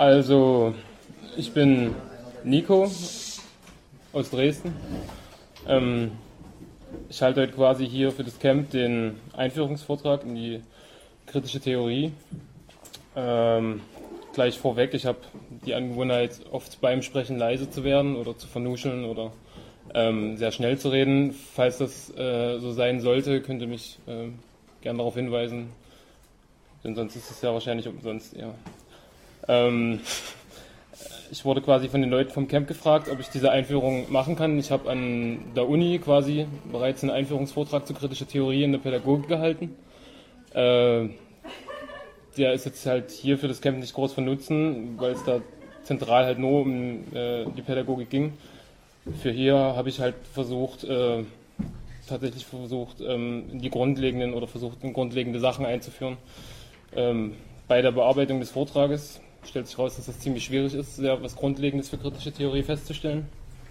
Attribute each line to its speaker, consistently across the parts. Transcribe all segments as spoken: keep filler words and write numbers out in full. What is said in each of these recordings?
Speaker 1: Also, ich bin Nico aus Dresden. Ähm, ich halte heute quasi hier für das Camp den Einführungsvortrag in die kritische Theorie. Ähm, gleich vorweg, ich habe die Angewohnheit, oft beim Sprechen leise zu werden oder zu vernuscheln oder ähm, sehr schnell zu reden. Falls das äh, so sein sollte, könnt ihr mich äh, gerne darauf hinweisen, denn sonst ist es ja wahrscheinlich umsonst eher. Ähm, ich wurde quasi von den Leuten vom Camp gefragt, ob ich diese Einführung machen kann. Ich habe an der Uni quasi bereits einen Einführungsvortrag zur kritischen Theorie in der Pädagogik gehalten. Äh, der ist jetzt halt hier für das Camp nicht groß von Nutzen, weil es da zentral halt nur um äh, die Pädagogik ging. Für hier habe ich halt versucht, äh, tatsächlich versucht, ähm, die grundlegenden oder versucht, in grundlegende Sachen einzuführen. Ähm, bei der Bearbeitung des Vortrages stellt sich raus, dass das ziemlich schwierig ist, sehr was Grundlegendes für kritische Theorie festzustellen.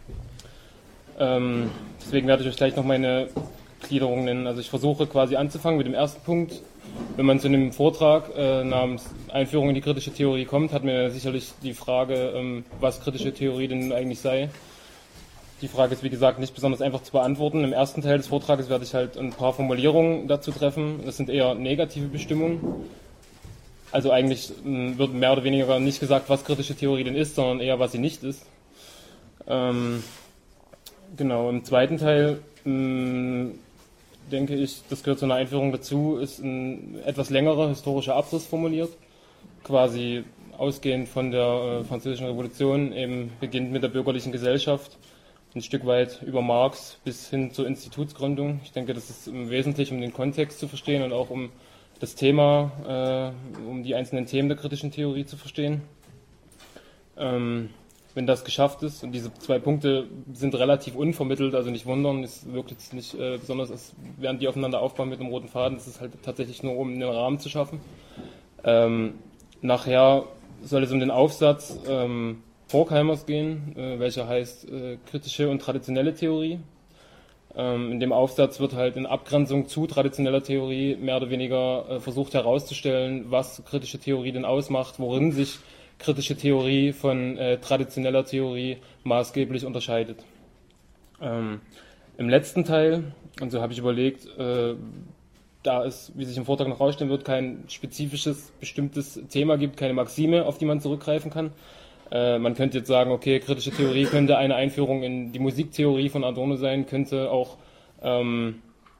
Speaker 1: Ähm, deswegen werde ich euch gleich noch meine Gliederung nennen. Also ich versuche quasi anzufangen mit dem ersten Punkt. Wenn man zu einem Vortrag äh, namens Einführung in die kritische Theorie kommt, hat man sicherlich die Frage, ähm, was kritische Theorie denn eigentlich sei. Die Frage ist, wie gesagt, nicht besonders einfach zu beantworten. Im ersten Teil des Vortrages werde ich halt ein paar Formulierungen dazu treffen. Das sind eher negative Bestimmungen. Also eigentlich mh, wird mehr oder weniger nicht gesagt, was kritische Theorie denn ist, sondern eher, was sie nicht ist. Ähm, genau, im zweiten Teil mh, denke ich, das gehört zu einer Einführung dazu, ist ein etwas längerer historischer Abriss formuliert, quasi ausgehend von der äh, Französischen Revolution, eben beginnt mit der bürgerlichen Gesellschaft, ein Stück weit über Marx bis hin zur Institutsgründung. Ich denke, das ist im Wesentlichen, um den Kontext zu verstehen und auch um das Thema, äh, um die einzelnen Themen der kritischen Theorie zu verstehen. Ähm, wenn das geschafft ist, und diese zwei Punkte sind relativ unvermittelt, also nicht wundern, es wirkt jetzt nicht äh, besonders, als wären die aufeinander aufbauen mit einem roten Faden, es ist halt tatsächlich nur, um einen Rahmen zu schaffen. Ähm, nachher soll es um den Aufsatz ähm, Horkheimers gehen, äh, welcher heißt äh, kritische und traditionelle Theorie. In dem Aufsatz wird halt in Abgrenzung zu traditioneller Theorie mehr oder weniger äh, versucht herauszustellen, was kritische Theorie denn ausmacht, worin sich kritische Theorie von äh, traditioneller Theorie maßgeblich unterscheidet. Ähm, Im letzten Teil, und so habe ich überlegt, äh, da es, wie sich im Vortrag noch rausstellen wird, kein spezifisches, bestimmtes Thema gibt, keine Maxime, auf die man zurückgreifen kann. Man könnte jetzt sagen, okay, kritische Theorie könnte eine Einführung in die Musiktheorie von Adorno sein, könnte auch ähm,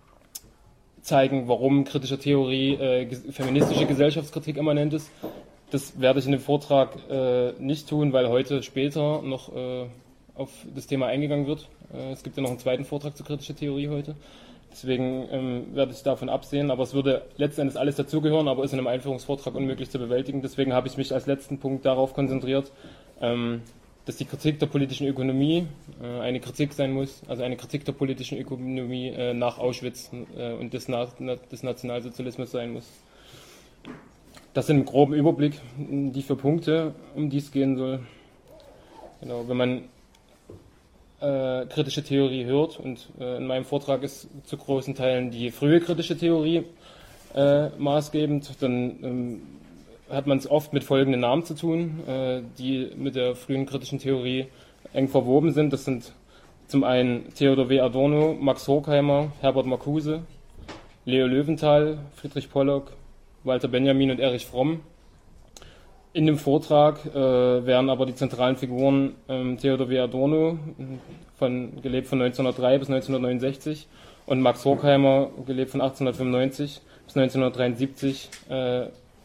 Speaker 1: zeigen, warum kritische Theorie äh, feministische Gesellschaftskritik immanent ist. Das werde ich in dem Vortrag äh, nicht tun, weil heute später noch äh, auf das Thema eingegangen wird. Äh, es gibt ja noch einen zweiten Vortrag zur kritischen Theorie heute. Deswegen ähm, werde ich davon absehen, aber es würde letztendlich alles dazugehören, aber ist in einem Einführungsvortrag unmöglich zu bewältigen. Deswegen habe ich mich als letzten Punkt darauf konzentriert, ähm, dass die Kritik der politischen Ökonomie äh, eine Kritik sein muss, also eine Kritik der politischen Ökonomie äh, nach Auschwitz äh, und des, Na- des Nationalsozialismus sein muss. Das sind im groben Überblick die vier Punkte, um die es gehen soll. Genau, wenn man Äh, kritische Theorie hört, und äh, in meinem Vortrag ist zu großen Teilen die frühe kritische Theorie äh, maßgebend, dann ähm, hat man es oft mit folgenden Namen zu tun, äh, die mit der frühen kritischen Theorie eng verwoben sind. Das sind zum einen Theodor W. Adorno, Max Horkheimer, Herbert Marcuse, Leo Löwenthal, Friedrich Pollock, Walter Benjamin und Erich Fromm. In dem Vortrag äh, werden aber die zentralen Figuren ähm, Theodor W. Adorno, von, gelebt von neunzehnhundertdrei bis neunzehnhundertneunundsechzig, und Max Horkheimer, gelebt von achtzehnhundertfünfundneunzig bis neunzehnhundertdreiundsiebzig. Äh,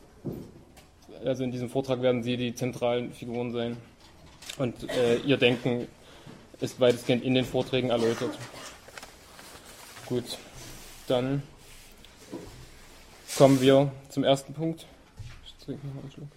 Speaker 1: also in diesem Vortrag werden sie die zentralen Figuren sein. Und äh, ihr Denken ist weitestgehend in den Vorträgen erläutert. Gut, dann kommen wir zum ersten Punkt. Ich trinke noch einen Schluck.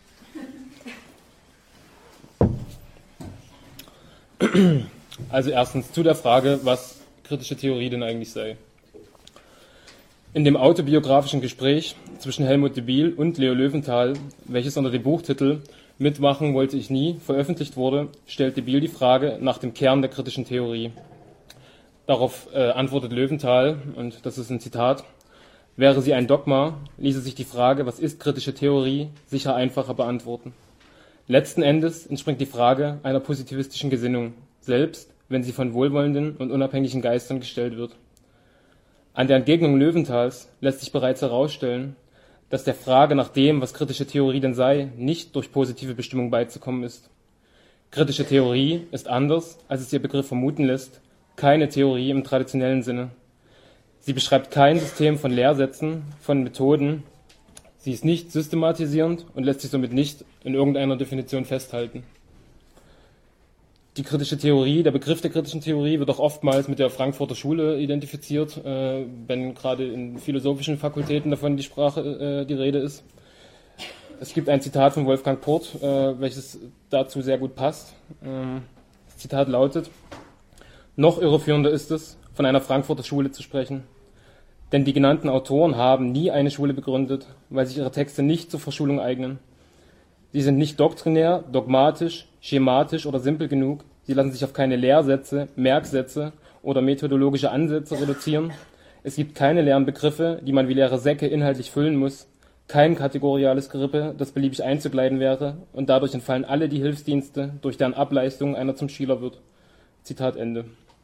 Speaker 1: Also erstens zu der Frage, was kritische Theorie denn eigentlich sei. In dem autobiografischen Gespräch zwischen Helmut de Biel und Leo Löwenthal, welches unter dem Buchtitel Mitmachen wollte ich nie veröffentlicht wurde, stellt de Biel die Frage nach dem Kern der kritischen Theorie. Darauf äh, antwortet Löwenthal, und das ist ein Zitat: Wäre sie ein Dogma, ließe sich die Frage, was ist kritische Theorie, sicher einfacher beantworten. Letzten Endes entspringt die Frage einer positivistischen Gesinnung, selbst wenn sie von wohlwollenden und unabhängigen Geistern gestellt wird. An der Entgegnung Löwenthal's lässt sich bereits herausstellen, dass der Frage nach dem, was kritische Theorie denn sei, nicht durch positive Bestimmung beizukommen ist. Kritische Theorie ist anders, als es ihr Begriff vermuten lässt, keine Theorie im traditionellen Sinne. Sie beschreibt kein System von Lehrsätzen, von Methoden. Sie ist nicht systematisierend und lässt sich somit nicht in irgendeiner Definition festhalten. Die kritische Theorie, der Begriff der kritischen Theorie wird auch oftmals mit der Frankfurter Schule identifiziert, äh, wenn gerade in philosophischen Fakultäten davon die Sprache, äh, die Rede ist. Es gibt ein Zitat von Wolfgang Port, äh, welches dazu sehr gut passt. Ähm, das Zitat lautet: Noch irreführender ist es, von einer Frankfurter Schule zu sprechen. Denn die genannten Autoren haben nie eine Schule begründet, weil sich ihre Texte nicht zur Verschulung eignen. Sie sind nicht doktrinär, dogmatisch, schematisch oder simpel genug. Sie lassen sich auf keine Lehrsätze, Merksätze oder methodologische Ansätze reduzieren. Es gibt keine leeren Begriffe, die man wie leere Säcke inhaltlich füllen muss. Kein kategoriales Gerippe, das beliebig einzugleiten wäre, und dadurch entfallen alle die Hilfsdienste, durch deren Ableistung einer zum Schüler wird. Zitat Ende.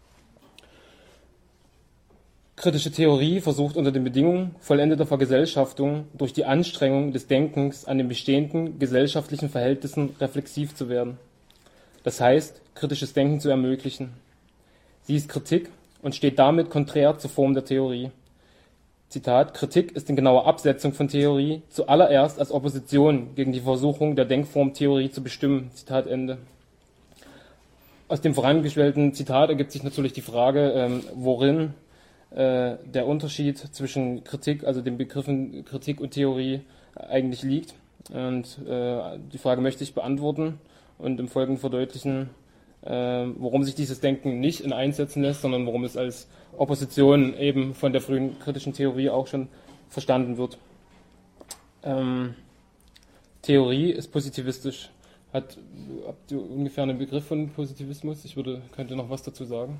Speaker 1: Kritische Theorie versucht unter den Bedingungen vollendeter Vergesellschaftung durch die Anstrengung des Denkens an den bestehenden gesellschaftlichen Verhältnissen reflexiv zu werden. Das heißt, kritisches Denken zu ermöglichen. Sie ist Kritik und steht damit konträr zur Form der Theorie. Zitat: Kritik ist in genauer Absetzung von Theorie zuallererst als Opposition gegen die Versuchung der Denkform Theorie zu bestimmen. Zitat Ende. Aus dem vorangestellten Zitat ergibt sich natürlich die Frage, ähm, worin äh, der Unterschied zwischen Kritik, also den Begriffen Kritik und Theorie, eigentlich liegt. Und äh, die Frage möchte ich beantworten und im Folgenden verdeutlichen, äh, worum sich dieses Denken nicht in einsetzen lässt, sondern worum es als Opposition eben von der frühen kritischen Theorie auch schon verstanden wird. Ähm, Theorie ist positivistisch. Hat, habt ihr ungefähr einen Begriff von Positivismus? Ich würde, könnte noch was dazu sagen.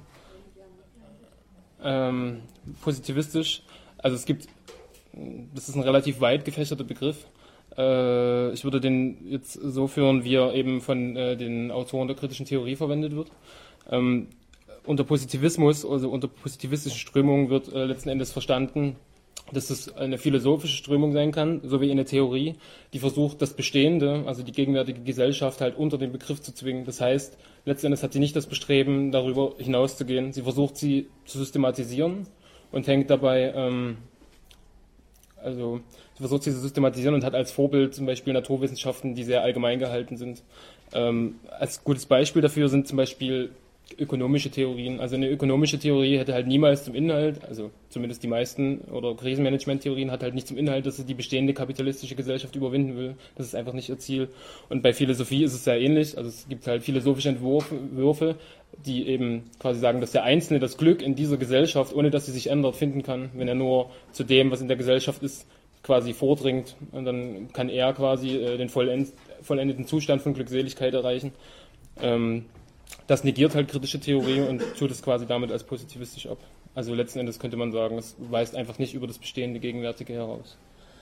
Speaker 1: Ähm, positivistisch, also es gibt, das ist ein relativ weit gefächerter Begriff. Äh, ich würde den jetzt so führen, wie er eben von äh, den Autoren der kritischen Theorie verwendet wird. Ähm, unter Positivismus, also unter positivistischen Strömungen wird äh, letzten Endes verstanden, dass es eine philosophische Strömung sein kann, sowie eine Theorie, die versucht, das Bestehende, also die gegenwärtige Gesellschaft, halt unter den Begriff zu zwingen. Das heißt, letzten Endes hat sie nicht das Bestreben, darüber hinauszugehen. Sie versucht, sie zu systematisieren und hängt dabei, ähm, also sie versucht, sie zu systematisieren und hat als Vorbild zum Beispiel Naturwissenschaften, die sehr allgemein gehalten sind. Ähm, als gutes Beispiel dafür sind zum Beispiel ökonomische Theorien. Also eine ökonomische Theorie hätte halt niemals zum Inhalt, also zumindest die meisten, oder Krisenmanagement-Theorien hat halt nicht zum Inhalt, dass sie die bestehende kapitalistische Gesellschaft überwinden will. Das ist einfach nicht ihr Ziel. Und bei Philosophie ist es sehr ähnlich. Also es gibt halt philosophische Entwürfe, die eben quasi sagen, dass der Einzelne das Glück in dieser Gesellschaft, ohne dass sie sich ändert, finden kann, wenn er nur zu dem, was in der Gesellschaft ist, quasi vordringt. Und dann kann er quasi äh, den vollend, vollendeten Zustand von Glückseligkeit erreichen. Ähm, Das negiert halt kritische Theorie und tut es quasi damit als positivistisch ab. Also letzten Endes könnte man sagen, es weist einfach nicht über das bestehende Gegenwärtige heraus.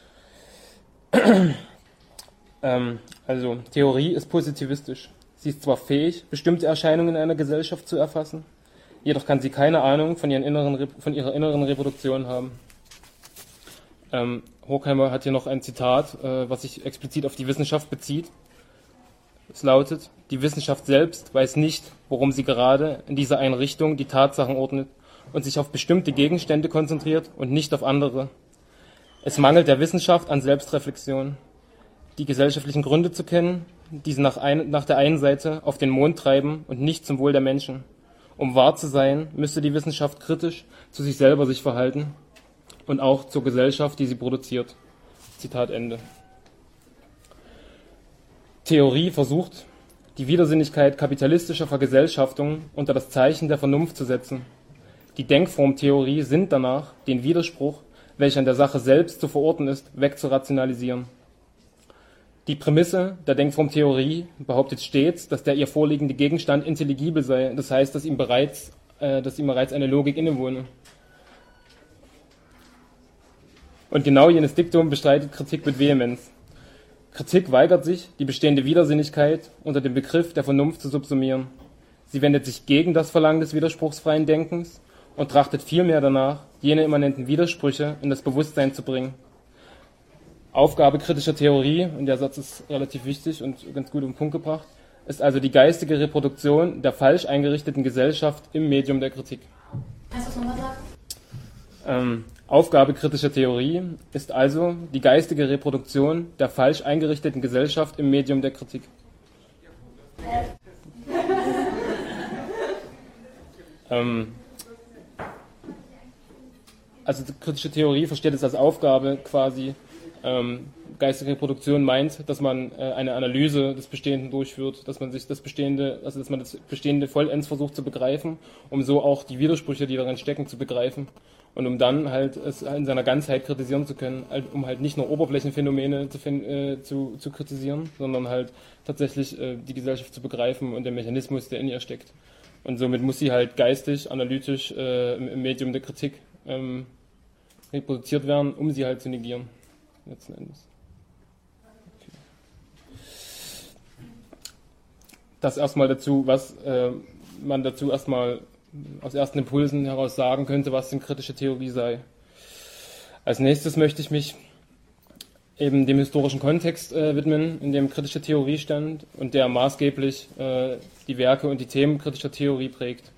Speaker 1: ähm, also Theorie ist positivistisch. Sie ist zwar fähig, bestimmte Erscheinungen in einer Gesellschaft zu erfassen, jedoch kann sie keine Ahnung von, ihren inneren, von ihrer inneren Reproduktion haben. Ähm, Horkheimer hat hier noch ein Zitat, äh, was sich explizit auf die Wissenschaft bezieht. Es lautet: Die Wissenschaft selbst weiß nicht, worum sie gerade in dieser einen Richtung die Tatsachen ordnet und sich auf bestimmte Gegenstände konzentriert und nicht auf andere. Es mangelt der Wissenschaft an Selbstreflexion, die gesellschaftlichen Gründe zu kennen, die sie nach, ein, nach der einen Seite auf den Mond treiben und nicht zum Wohl der Menschen. Um wahr zu sein, müsste die Wissenschaft kritisch zu sich selber sich verhalten und auch zur Gesellschaft, die sie produziert. Zitat Ende. Theorie versucht, die Widersinnigkeit kapitalistischer Vergesellschaftung unter das Zeichen der Vernunft zu setzen. Die Denkform Theorie sinnt danach, den Widerspruch, welcher in der Sache selbst zu verorten ist, wegzurationalisieren. Die Prämisse der Denkform Theorie behauptet stets, dass der ihr vorliegende Gegenstand intelligibel sei, das heißt, dass ihm bereits, äh, dass ihm bereits eine Logik innewohne. Und genau jenes Diktum bestreitet Kritik mit Vehemenz. Kritik weigert sich, die bestehende Widersinnigkeit unter dem Begriff der Vernunft zu subsumieren. Sie wendet sich gegen das Verlangen des widerspruchsfreien Denkens und trachtet vielmehr danach, jene immanenten Widersprüche in das Bewusstsein zu bringen. Aufgabe kritischer Theorie, und der Satz ist relativ wichtig und ganz gut auf den Punkt gebracht, ist also die geistige Reproduktion der falsch eingerichteten Gesellschaft im Medium der Kritik.
Speaker 2: Kannst du das nochmal sagen?
Speaker 1: Ähm, Aufgabe kritischer Theorie ist also die geistige Reproduktion der falsch eingerichteten Gesellschaft im Medium der Kritik. ähm, also die kritische Theorie versteht es als Aufgabe quasi, ähm, geistige Reproduktion meint, dass man äh, eine Analyse des Bestehenden durchführt, dass man sich das Bestehende, also dass man das Bestehende vollends versucht zu begreifen, um so auch die Widersprüche, die darin stecken, zu begreifen und um dann halt es in seiner Ganzheit kritisieren zu können, um halt nicht nur Oberflächenphänomene zu, äh, zu, zu kritisieren, sondern halt tatsächlich äh, die Gesellschaft zu begreifen und den Mechanismus, der in ihr steckt. Und somit muss sie halt geistig, analytisch äh, im, im Medium der Kritik ähm, reproduziert werden, um sie halt zu negieren. Letzten Endes. Okay. Das erstmal dazu, was äh, man dazu erstmal aus ersten Impulsen heraus sagen könnte, was denn kritische Theorie sei. Als nächstes möchte ich mich eben dem historischen Kontext äh, widmen, in dem kritische Theorie stand und der maßgeblich äh, die Werke und die Themen kritischer Theorie prägt.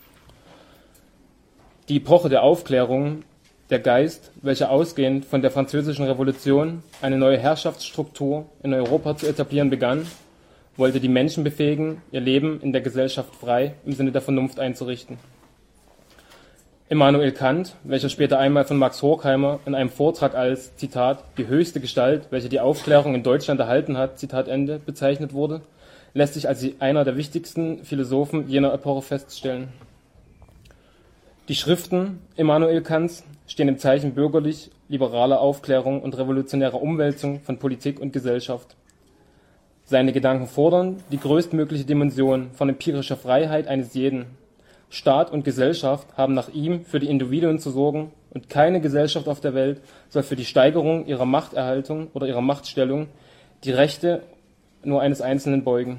Speaker 1: Die Epoche der Aufklärung, der Geist, welcher ausgehend von der Französischen Revolution eine neue Herrschaftsstruktur in Europa zu etablieren begann, wollte die Menschen befähigen, ihr Leben in der Gesellschaft frei im Sinne der Vernunft einzurichten. Immanuel Kant, welcher später einmal von Max Horkheimer in einem Vortrag als, Zitat, die höchste Gestalt, welche die Aufklärung in Deutschland erhalten hat, Zitat Ende, bezeichnet wurde, lässt sich als einer der wichtigsten Philosophen jener Epoche feststellen. Die Schriften Immanuel Kants stehen im Zeichen bürgerlich-liberaler Aufklärung und revolutionärer Umwälzung von Politik und Gesellschaft. Seine Gedanken fordern die größtmögliche Dimension von empirischer Freiheit eines jeden. Staat und Gesellschaft haben nach ihm für die Individuen zu sorgen und keine Gesellschaft auf der Welt soll für die Steigerung ihrer Machterhaltung oder ihrer Machtstellung die Rechte nur eines Einzelnen beugen.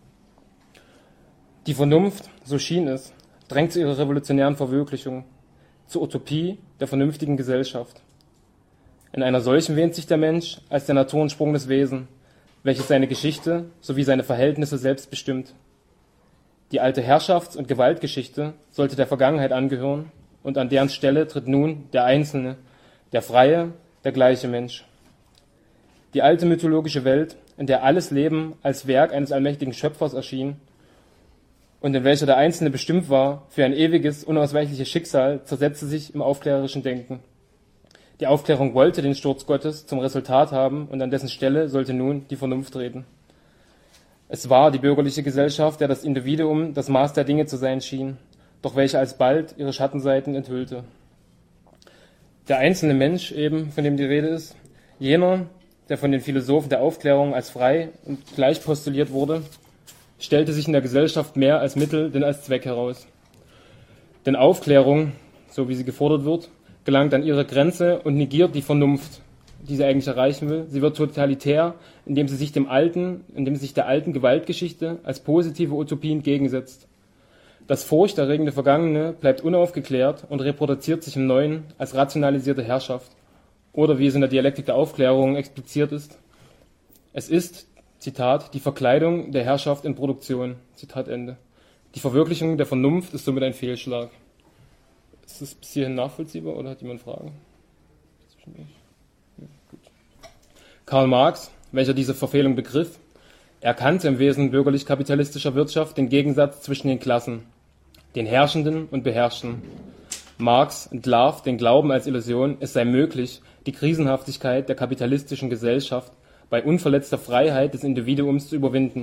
Speaker 1: Die Vernunft, so schien es, drängt zu ihrer revolutionären Verwirklichung, zur Utopie der vernünftigen Gesellschaft. In einer solchen wähnt sich der Mensch als der Naturentsprung des Wesen, welches seine Geschichte sowie seine Verhältnisse selbst bestimmt. Die alte Herrschafts- und Gewaltgeschichte sollte der Vergangenheit angehören und an deren Stelle tritt nun der Einzelne, der freie, der gleiche Mensch. Die alte mythologische Welt, in der alles Leben als Werk eines allmächtigen Schöpfers erschien und in welcher der Einzelne bestimmt war für ein ewiges, unausweichliches Schicksal, zersetzte sich im aufklärerischen Denken. Die Aufklärung wollte den Sturz Gottes zum Resultat haben und an dessen Stelle sollte nun die Vernunft treten. Es war die bürgerliche Gesellschaft, der das Individuum das Maß der Dinge zu sein schien, doch welche alsbald ihre Schattenseiten enthüllte. Der einzelne Mensch eben, von dem die Rede ist, jener, der von den Philosophen der Aufklärung als frei und gleich postuliert wurde, stellte sich in der Gesellschaft mehr als Mittel denn als Zweck heraus. Denn Aufklärung, so wie sie gefordert wird, gelangt an ihre Grenze und negiert die Vernunft, die sie eigentlich erreichen will. Sie wird totalitär, indem sie sich dem alten, indem sie sich der alten Gewaltgeschichte als positive Utopie entgegensetzt. Das furchterregende Vergangene bleibt unaufgeklärt und reproduziert sich im Neuen als rationalisierte Herrschaft. Oder wie es in der Dialektik der Aufklärung expliziert ist, es ist, Zitat, die Verkleidung der Herrschaft in Produktion, Zitat Ende. Die Verwirklichung der Vernunft ist somit ein Fehlschlag. Ist das bis hierhin nachvollziehbar oder hat jemand Fragen? Ja, gut. Karl Marx, welcher diese Verfehlung begriff, erkannte im Wesen bürgerlich-kapitalistischer Wirtschaft den Gegensatz zwischen den Klassen, den Herrschenden und Beherrschten. Marx entlarvt den Glauben als Illusion, es sei möglich, die Krisenhaftigkeit der kapitalistischen Gesellschaft bei unverletzter Freiheit des Individuums zu überwinden.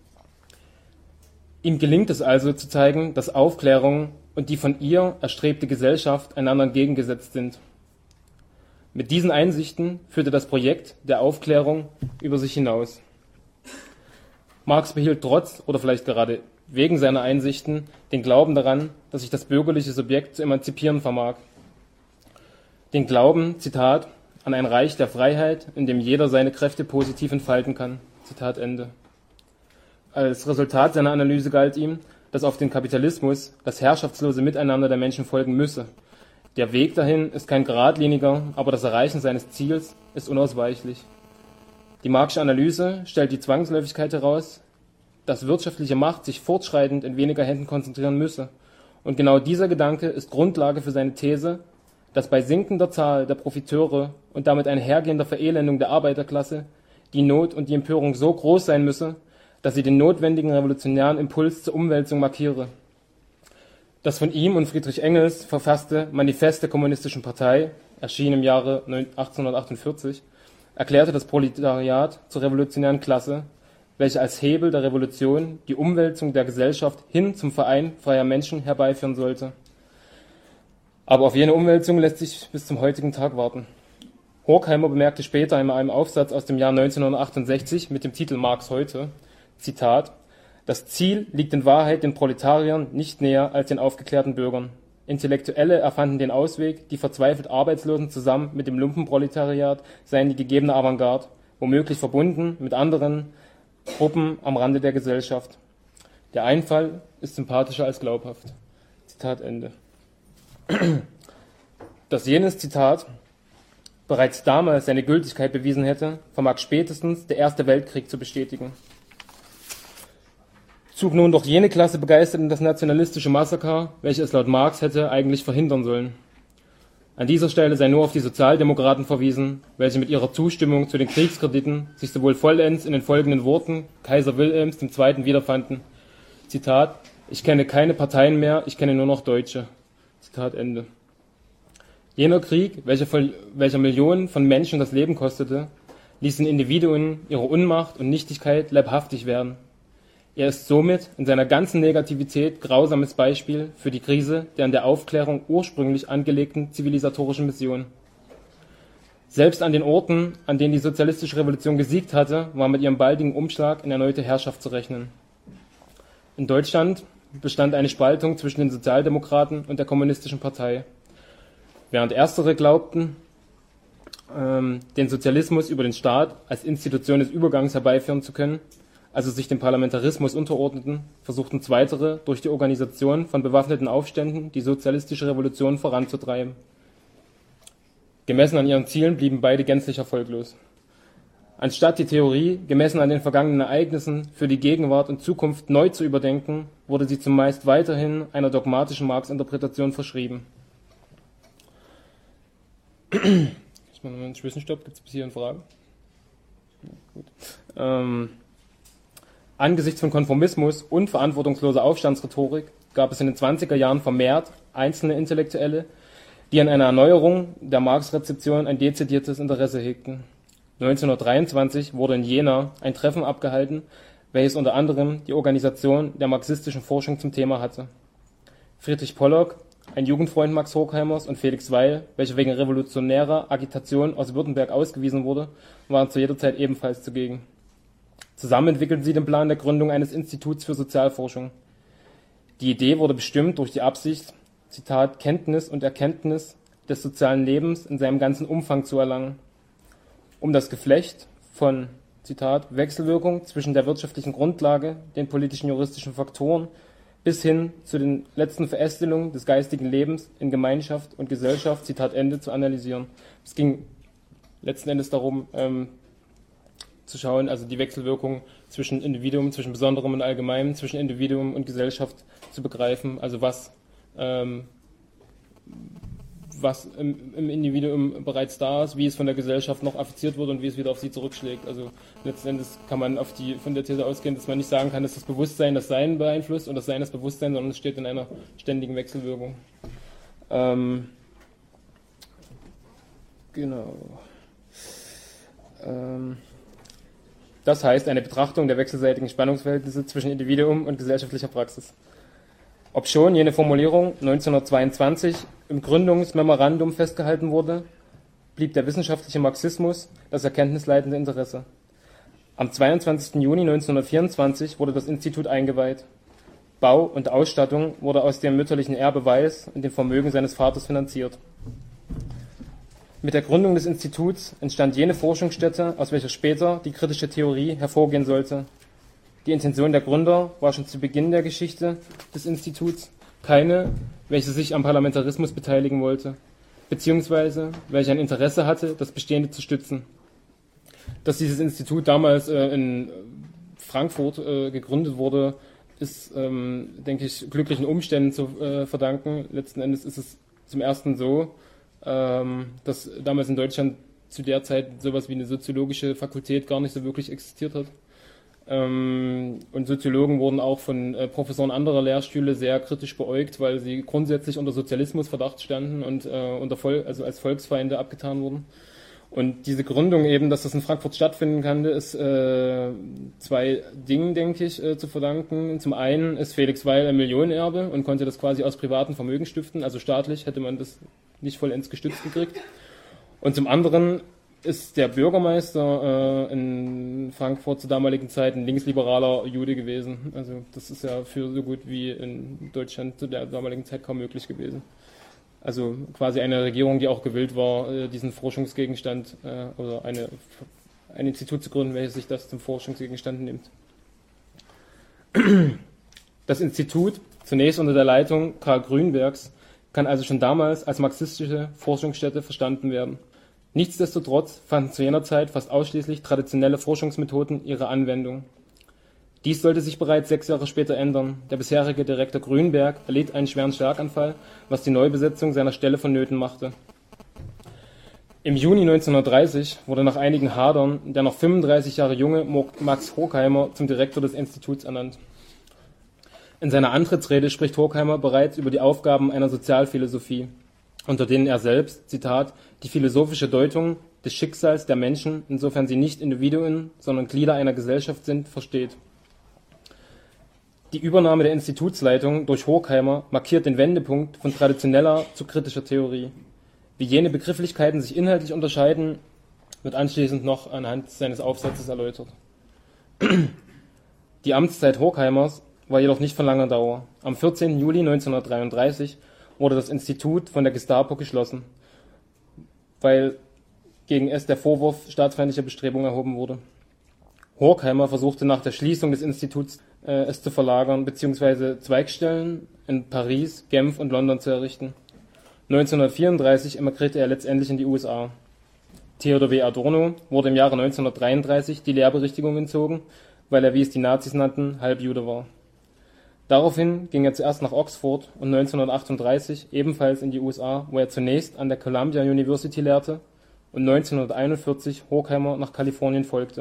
Speaker 1: Ihm gelingt es also zu zeigen, dass Aufklärung und die von ihr erstrebte Gesellschaft einander entgegengesetzt sind. Mit diesen Einsichten führte das Projekt der Aufklärung über sich hinaus. Marx behielt trotz oder vielleicht gerade wegen seiner Einsichten den Glauben daran, dass sich das bürgerliche Subjekt zu emanzipieren vermag. Den Glauben, Zitat, an ein Reich der Freiheit, in dem jeder seine Kräfte positiv entfalten kann. Zitat Ende. Als Resultat seiner Analyse galt ihm, dass auf den Kapitalismus das herrschaftslose Miteinander der Menschen folgen müsse. Der Weg dahin ist kein geradliniger, aber das Erreichen seines Ziels ist unausweichlich. Die Marxische Analyse stellt die Zwangsläufigkeit heraus, dass wirtschaftliche Macht sich fortschreitend in weniger Händen konzentrieren müsse. Und genau dieser Gedanke ist Grundlage für seine These, dass bei sinkender Zahl der Profiteure und damit einhergehender Verelendung der Arbeiterklasse die Not und die Empörung so groß sein müsse, dass sie den notwendigen revolutionären Impuls zur Umwälzung markiere. Das von ihm und Friedrich Engels verfasste Manifest der Kommunistischen Partei, erschien im Jahre achtzehnhundertachtundvierzig, erklärte das Proletariat zur revolutionären Klasse, welche als Hebel der Revolution die Umwälzung der Gesellschaft hin zum Verein freier Menschen herbeiführen sollte. Aber auf jene Umwälzung lässt sich bis zum heutigen Tag warten. Horkheimer bemerkte später in einem Aufsatz aus dem Jahr neunzehnhundertachtundsechzig mit dem Titel Marx heute, Zitat, das Ziel liegt in Wahrheit den Proletariern nicht näher als den aufgeklärten Bürgern. Intellektuelle erfanden den Ausweg, die verzweifelt Arbeitslosen zusammen mit dem Lumpenproletariat seien die gegebene Avantgarde, womöglich verbunden mit anderen Gruppen am Rande der Gesellschaft. Der Einfall ist sympathischer als glaubhaft. Zitat Ende. Dass jenes Zitat bereits damals seine Gültigkeit bewiesen hätte, vermag spätestens der Erste Weltkrieg zu bestätigen. Zog nun doch jene Klasse begeistert in das nationalistische Massaker, welche es laut Marx hätte eigentlich verhindern sollen. An dieser Stelle sei nur auf die Sozialdemokraten verwiesen, welche mit ihrer Zustimmung zu den Kriegskrediten sich sowohl vollends in den folgenden Worten Kaiser Wilhelms der Zweite wiederfanden. Zitat, ich kenne keine Parteien mehr, ich kenne nur noch Deutsche. Zitat Ende. Jener Krieg, welcher, welcher Millionen von Menschen das Leben kostete, ließ den Individuen ihre Unmacht und Nichtigkeit leibhaftig werden. Er ist somit in seiner ganzen Negativität grausames Beispiel für die Krise der in der Aufklärung ursprünglich angelegten zivilisatorischen Mission. Selbst an den Orten, an denen die sozialistische Revolution gesiegt hatte, war mit ihrem baldigen Umschlag in erneute Herrschaft zu rechnen. In Deutschland bestand eine Spaltung zwischen den Sozialdemokraten und der Kommunistischen Partei. Während erstere glaubten, ähm, den Sozialismus über den Staat als Institution des Übergangs herbeiführen zu können, also sich dem Parlamentarismus unterordneten, versuchten Zweitere durch die Organisation von bewaffneten Aufständen die sozialistische Revolution voranzutreiben. Gemessen an ihren Zielen blieben beide gänzlich erfolglos. Anstatt die Theorie, gemessen an den vergangenen Ereignissen, für die Gegenwart und Zukunft neu zu überdenken, wurde sie zumeist weiterhin einer dogmatischen Marx-Interpretation verschrieben. Ich mache nochmal einen Zwischenstopp. Gibt es bis hierhin Fragen? Ja, gut. Ähm, angesichts von Konformismus und verantwortungsloser Aufstandsrhetorik gab es in den zwanziger Jahren vermehrt einzelne Intellektuelle, die an einer Erneuerung der Marx-Rezeption ein dezidiertes Interesse hegten. neunzehnhundertdreiundzwanzig wurde in Jena ein Treffen abgehalten, welches unter anderem die Organisation der marxistischen Forschung zum Thema hatte. Friedrich Pollock, ein Jugendfreund Max Horkheimers, und Felix Weil, welcher wegen revolutionärer Agitation aus Württemberg ausgewiesen wurde, waren zu jeder Zeit ebenfalls zugegen. Zusammen entwickelten sie den Plan der Gründung eines Instituts für Sozialforschung. Die Idee wurde bestimmt durch die Absicht, Zitat, Kenntnis und Erkenntnis des sozialen Lebens in seinem ganzen Umfang zu erlangen, um das Geflecht von, Zitat, Wechselwirkung zwischen der wirtschaftlichen Grundlage, den politischen juristischen Faktoren bis hin zu den letzten Verästelungen des geistigen Lebens in Gemeinschaft und Gesellschaft, Zitat Ende, zu analysieren. Es ging letzten Endes darum, ähm, zu schauen, also die Wechselwirkung zwischen Individuum, zwischen Besonderem und Allgemeinem, zwischen Individuum und Gesellschaft zu begreifen, also was, ähm, was im, im Individuum bereits da ist, wie es von der Gesellschaft noch affiziert wurde und wie es wieder auf sie zurückschlägt. Also letzten Endes kann man auf die, von der These ausgehen, dass man nicht sagen kann, dass das Bewusstsein das Sein beeinflusst und das Sein das Bewusstsein, sondern es steht in einer ständigen Wechselwirkung. Ähm, genau. Ähm, Das heißt, eine Betrachtung der wechselseitigen Spannungsverhältnisse zwischen Individuum und gesellschaftlicher Praxis. Obschon jene Formulierung neunzehnhundertzweiundzwanzig im Gründungsmemorandum festgehalten wurde, blieb der wissenschaftliche Marxismus das erkenntnisleitende Interesse. Am zweiundzwanzigsten Juni neunzehnhundertvierundzwanzig wurde das Institut eingeweiht. Bau und Ausstattung wurde aus dem mütterlichen Erbe Weils und dem Vermögen seines Vaters finanziert. Mit der Gründung des Instituts entstand jene Forschungsstätte, aus welcher später die kritische Theorie hervorgehen sollte. Die Intention der Gründer war schon zu Beginn der Geschichte des Instituts keine, welche sich am Parlamentarismus beteiligen wollte, beziehungsweise welche ein Interesse hatte, das Bestehende zu stützen. Dass dieses Institut damals äh, in Frankfurt äh, gegründet wurde, ist, ähm, denke ich, glücklichen Umständen zu äh, verdanken. Letzten Endes ist es zum ersten so, ähm, dass damals in Deutschland zu der Zeit sowas wie eine soziologische Fakultät gar nicht so wirklich existiert hat. Ähm, und Soziologen wurden auch von äh, Professoren anderer Lehrstühle sehr kritisch beäugt, weil sie grundsätzlich unter Sozialismusverdacht standen und äh, unter Vol- also als Volksfeinde abgetan wurden. Und diese Gründung eben, dass das in Frankfurt stattfinden kann, ist äh, zwei Dingen, denke ich, äh, zu verdanken. Zum einen ist Felix Weil ein Millionenerbe und konnte das quasi aus privatem Vermögen stiften, also staatlich hätte man das nicht vollends gestützt gekriegt. Und zum anderen ist der Bürgermeister äh, in Frankfurt zur damaligen Zeit ein linksliberaler Jude gewesen. Also das ist ja für so gut wie in Deutschland zu der damaligen Zeit kaum möglich gewesen. Also quasi eine Regierung, die auch gewillt war, äh, diesen Forschungsgegenstand äh, oder eine, ein Institut zu gründen, welches sich das zum Forschungsgegenstand nimmt. Das Institut, zunächst unter der Leitung Karl Grünbergs, kann also schon damals als marxistische Forschungsstätte verstanden werden. Nichtsdestotrotz fanden zu jener Zeit fast ausschließlich traditionelle Forschungsmethoden ihre Anwendung. Dies sollte sich bereits sechs Jahre später ändern. Der bisherige Direktor Grünberg erlitt einen schweren Schlaganfall, was die Neubesetzung seiner Stelle vonnöten machte. Im Juni neunzehnhundertdreißig wurde nach einigen Hadern der noch fünfunddreißig Jahre junge Max Horkheimer zum Direktor des Instituts ernannt. In seiner Antrittsrede spricht Horkheimer bereits über die Aufgaben einer Sozialphilosophie, unter denen er selbst, Zitat, die philosophische Deutung des Schicksals der Menschen, insofern sie nicht Individuen, sondern Glieder einer Gesellschaft sind, versteht. Die Übernahme der Institutsleitung durch Horkheimer markiert den Wendepunkt von traditioneller zu kritischer Theorie. Wie jene Begrifflichkeiten sich inhaltlich unterscheiden, wird anschließend noch anhand seines Aufsatzes erläutert. Die Amtszeit Horkheimers war jedoch nicht von langer Dauer. Am vierzehnten Juli neunzehnhundertdreiunddreißig wurde das Institut von der Gestapo geschlossen, weil gegen es der Vorwurf staatsfeindlicher Bestrebungen erhoben wurde. Horkheimer versuchte nach der Schließung des Instituts äh, es zu verlagern bzw. Zweigstellen in Paris, Genf und London zu errichten. neunzehnhundertvierunddreißig emigrierte er letztendlich in die U S A. Theodor W. Adorno wurde im Jahre neunzehnhundertdreiunddreißig die Lehrberichtigung entzogen, weil er, wie es die Nazis nannten, Halbjude war. Daraufhin ging er zuerst nach Oxford und neunzehnhundertachtunddreißig ebenfalls in die U S A, wo er zunächst an der Columbia University lehrte und neunzehnhunderteinundvierzig Horkheimer nach Kalifornien folgte.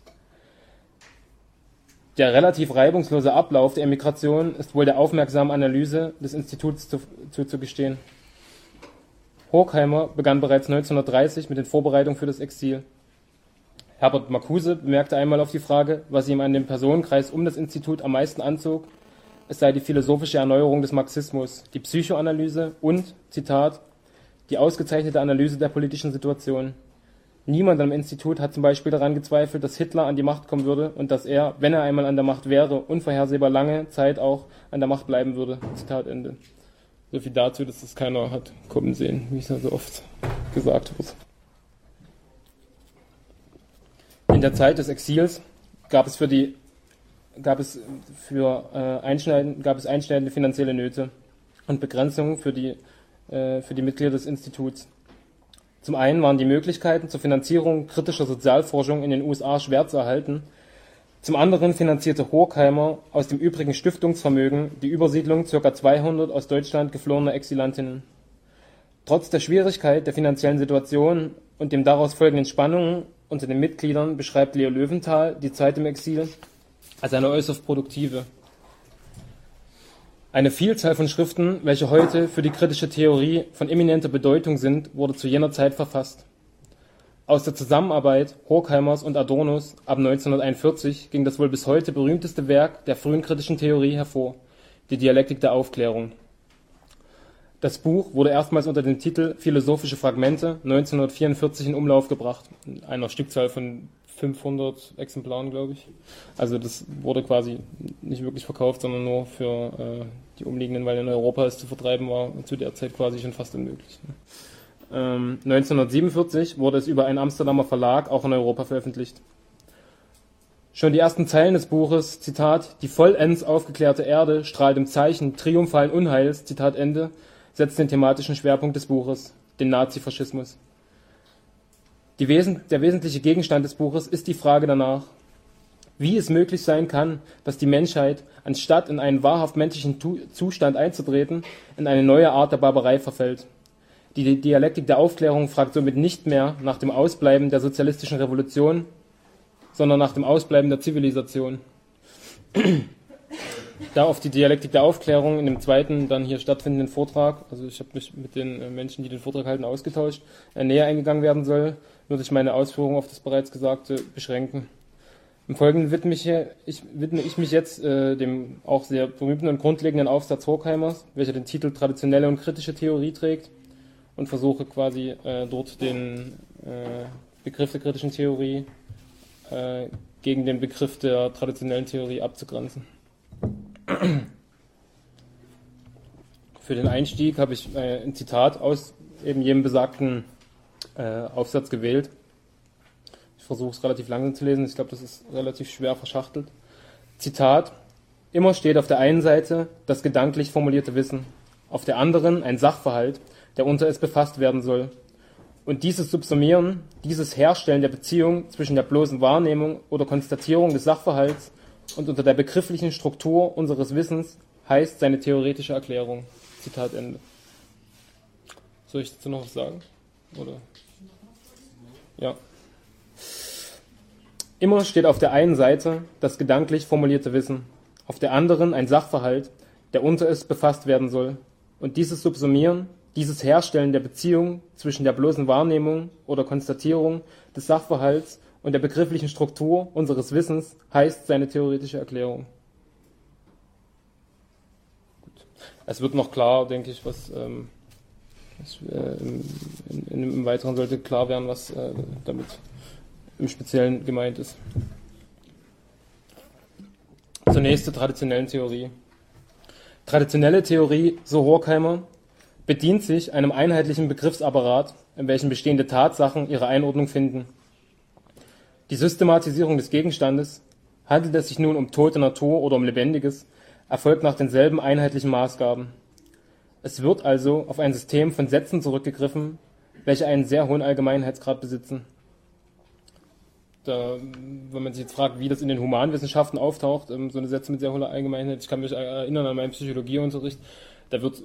Speaker 1: Der relativ reibungslose Ablauf der Emigration ist wohl der aufmerksamen Analyse des Instituts zuzugestehen. Horkheimer begann bereits neunzehnhundertdreißig mit den Vorbereitungen für das Exil. Herbert Marcuse bemerkte einmal auf die Frage, was ihm an dem Personenkreis um das Institut am meisten anzog, es sei die philosophische Erneuerung des Marxismus, die Psychoanalyse und, Zitat, die ausgezeichnete Analyse der politischen Situation. Niemand am Institut hat zum Beispiel daran gezweifelt, dass Hitler an die Macht kommen würde und dass er, wenn er einmal an der Macht wäre, unvorhersehbar lange Zeit auch an der Macht bleiben würde. Zitat Ende. So viel dazu, dass das keiner hat kommen sehen, wie es ja so oft gesagt wird. In der Zeit des Exils gab es für die gab es für äh, einschneidend, gab es einschneidende finanzielle Nöte und Begrenzungen für die äh, für die Mitglieder des Instituts. Zum einen waren die Möglichkeiten zur Finanzierung kritischer Sozialforschung in den U S A schwer zu erhalten. Zum anderen finanzierte Horkheimer aus dem übrigen Stiftungsvermögen die Übersiedlung ca. zweihundert aus Deutschland geflohener Exilantinnen. Trotz der Schwierigkeit der finanziellen Situation und dem daraus folgenden Spannungen unter den Mitgliedern beschreibt Leo Löwenthal die Zeit im Exil als eine äußerst produktive. Eine Vielzahl von Schriften, welche heute für die kritische Theorie von eminenter Bedeutung sind, wurde zu jener Zeit verfasst. Aus der Zusammenarbeit Horkheimers und Adornos ab neunzehnhunderteinundvierzig ging das wohl bis heute berühmteste Werk der frühen kritischen Theorie hervor, die Dialektik der Aufklärung. Das Buch wurde erstmals unter dem Titel Philosophische Fragmente neunzehnhundertvierundvierzig in Umlauf gebracht, in einer Stückzahl von fünfhundert Exemplaren, glaube ich. Also das wurde quasi nicht wirklich verkauft, sondern nur für äh, die Umliegenden, weil in Europa es zu vertreiben war und zu der Zeit quasi schon fast unmöglich. Ähm, neunzehnhundertsiebenundvierzig wurde es über einen Amsterdamer Verlag auch in Europa veröffentlicht. Schon die ersten Zeilen des Buches, Zitat, die vollends aufgeklärte Erde strahlt im Zeichen triumphalen Unheils, Zitat Ende, setzt den thematischen Schwerpunkt des Buches, den Nazifaschismus. Die Wesen, der wesentliche Gegenstand des Buches ist die Frage danach, wie es möglich sein kann, dass die Menschheit, anstatt in einen wahrhaft menschlichen tu- Zustand einzutreten, in eine neue Art der Barbarei verfällt. Die Dialektik der Aufklärung fragt somit nicht mehr nach dem Ausbleiben der sozialistischen Revolution, sondern nach dem Ausbleiben der Zivilisation. Da auf die Dialektik der Aufklärung in dem zweiten dann hier stattfindenden Vortrag, also ich habe mich mit den Menschen, die den Vortrag halten, ausgetauscht, äh, näher eingegangen werden soll, würde ich meine Ausführungen auf das bereits Gesagte beschränken. Im Folgenden widme ich, ich, widme ich mich jetzt äh, dem auch sehr berühmten und grundlegenden Aufsatz Horkheimers, welcher den Titel Traditionelle und kritische Theorie trägt, und versuche quasi äh, dort den äh, Begriff der kritischen Theorie äh, gegen den Begriff der traditionellen Theorie abzugrenzen. Für den Einstieg habe ich äh, ein Zitat aus eben jenem besagten äh, Aufsatz gewählt. Ich versuche es relativ langsam zu lesen, ich glaube, das ist relativ schwer verschachtelt. Zitat: Immer steht auf der einen Seite das gedanklich formulierte Wissen, auf der anderen ein Sachverhalt, der unter es befasst werden soll. Und dieses Subsumieren, dieses Herstellen der Beziehung zwischen der bloßen Wahrnehmung oder Konstatierung des Sachverhalts und unter der begrifflichen Struktur unseres Wissens heißt seine theoretische Erklärung. Zitat Ende. Soll ich dazu noch was sagen? Oder? Ja. Immer steht auf der einen Seite das gedanklich formulierte Wissen, auf der anderen ein Sachverhalt, der unter es befasst werden soll. Und dieses Subsumieren, dieses Herstellen der Beziehung zwischen der bloßen Wahrnehmung oder Konstatierung des Sachverhalts und der begrifflichen Struktur unseres Wissens heißt seine theoretische Erklärung. Gut. Es wird noch klar, denke ich, was, ähm, was äh, im, in, im Weiteren sollte klar werden, was äh, damit im Speziellen gemeint ist. Zunächst zur traditionellen Theorie. Traditionelle Theorie, so Horkheimer, bedient sich einem einheitlichen Begriffsapparat, in welchem bestehende Tatsachen ihre Einordnung finden. Die Systematisierung des Gegenstandes, handelt es sich nun um tote Natur oder um Lebendiges, erfolgt nach denselben einheitlichen Maßgaben. Es wird also auf ein System von Sätzen zurückgegriffen, welche einen sehr hohen Allgemeinheitsgrad besitzen. Da, wenn man sich jetzt fragt, wie das in den Humanwissenschaften auftaucht, so eine Sätze mit sehr hoher Allgemeinheit, ich kann mich erinnern an meinen Psychologieunterricht, da wird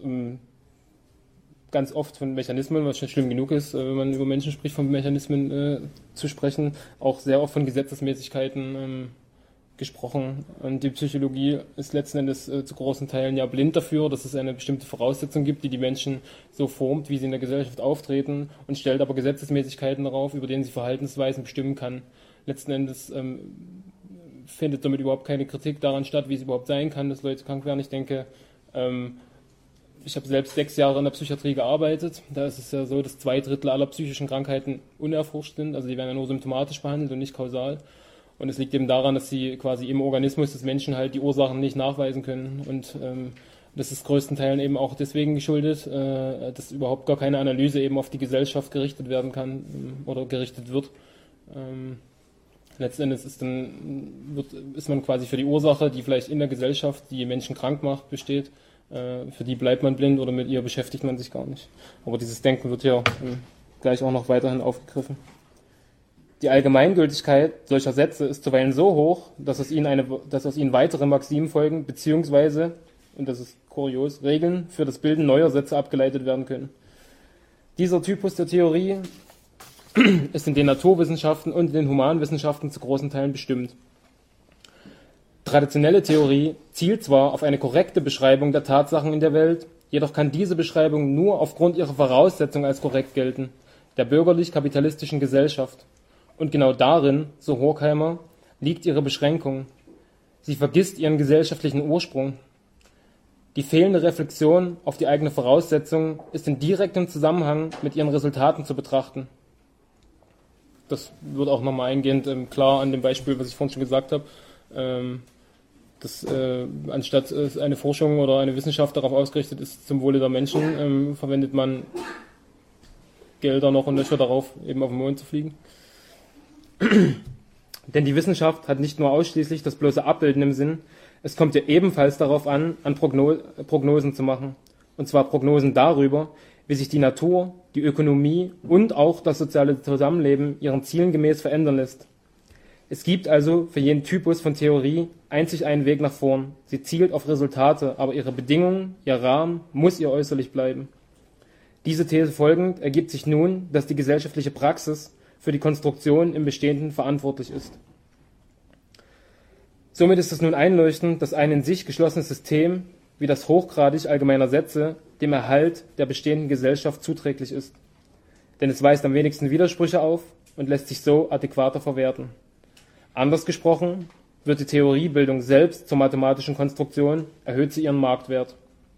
Speaker 1: ganz oft von Mechanismen, was schon schlimm genug ist, wenn man über Menschen spricht, von Mechanismen äh, zu sprechen, auch sehr oft von Gesetzesmäßigkeiten ähm, gesprochen. Und die Psychologie ist letzten Endes äh, zu großen Teilen ja blind dafür, dass es eine bestimmte Voraussetzung gibt, die die Menschen so formt, wie sie in der Gesellschaft auftreten, und stellt aber Gesetzesmäßigkeiten darauf, über denen sie Verhaltensweisen bestimmen kann. Letzten Endes ähm, findet damit überhaupt keine Kritik daran statt, wie es überhaupt sein kann, dass Leute krank werden. Ich denke, ähm, ich habe selbst sechs Jahre in der Psychiatrie gearbeitet. Da ist es ja so, dass zwei Drittel aller psychischen Krankheiten unerforscht sind. Also die werden ja nur symptomatisch behandelt und nicht kausal. Und es liegt eben daran, dass sie quasi im Organismus des Menschen halt die Ursachen nicht nachweisen können. Und ähm, das ist größtenteils eben auch deswegen geschuldet, äh, dass überhaupt gar keine Analyse eben auf die Gesellschaft gerichtet werden kann ähm, oder gerichtet wird. Ähm, letzten Endes ist, dann, wird, ist man quasi für die Ursache, die vielleicht in der Gesellschaft die Menschen krank macht, besteht, für die bleibt man blind oder mit ihr beschäftigt man sich gar nicht. Aber dieses Denken wird ja gleich auch noch weiterhin aufgegriffen. Die Allgemeingültigkeit solcher Sätze ist zuweilen so hoch, dass aus ihnen, eine, dass aus ihnen weitere Maximen folgen, beziehungsweise, und das ist kurios, Regeln für das Bilden neuer Sätze abgeleitet werden können. Dieser Typus der Theorie ist in den Naturwissenschaften und in den Humanwissenschaften zu großen Teilen bestimmt. Traditionelle Theorie zielt zwar auf eine korrekte Beschreibung der Tatsachen in der Welt, jedoch kann diese Beschreibung nur aufgrund ihrer Voraussetzung als korrekt gelten, der bürgerlich-kapitalistischen Gesellschaft. Und genau darin, so Horkheimer, liegt ihre Beschränkung. Sie vergisst ihren gesellschaftlichen Ursprung. Die fehlende Reflexion auf die eigene Voraussetzung ist in direktem Zusammenhang mit ihren Resultaten zu betrachten. Das wird auch nochmal eingehend ähm, klar an dem Beispiel, was ich vorhin schon gesagt habe. Ähm, dass äh, anstatt äh, eine Forschung oder eine Wissenschaft darauf ausgerichtet ist, zum Wohle der Menschen, ähm, verwendet man Gelder noch und Löcher darauf, eben auf den Mond zu fliegen. Denn die Wissenschaft hat nicht nur ausschließlich das bloße Abbilden im Sinn, es kommt ja ebenfalls darauf an, an Progno- Prognosen zu machen. Und zwar Prognosen darüber, wie sich die Natur, die Ökonomie und auch das soziale Zusammenleben ihren Zielen gemäß verändern lässt. Es gibt also für jeden Typus von Theorie einzig einen Weg nach vorn. Sie zielt auf Resultate, aber ihre Bedingungen, ihr Rahmen muss ihr äußerlich bleiben. Diese These folgend ergibt sich nun, dass die gesellschaftliche Praxis für die Konstruktion im Bestehenden verantwortlich ist. Somit ist es nun einleuchtend, dass ein in sich geschlossenes System wie das hochgradig allgemeiner Sätze dem Erhalt der bestehenden Gesellschaft zuträglich ist. Denn es weist am wenigsten Widersprüche auf und lässt sich so adäquater verwerten. Anders gesprochen, wird die Theoriebildung selbst zur mathematischen Konstruktion, erhöht sie ihren Marktwert.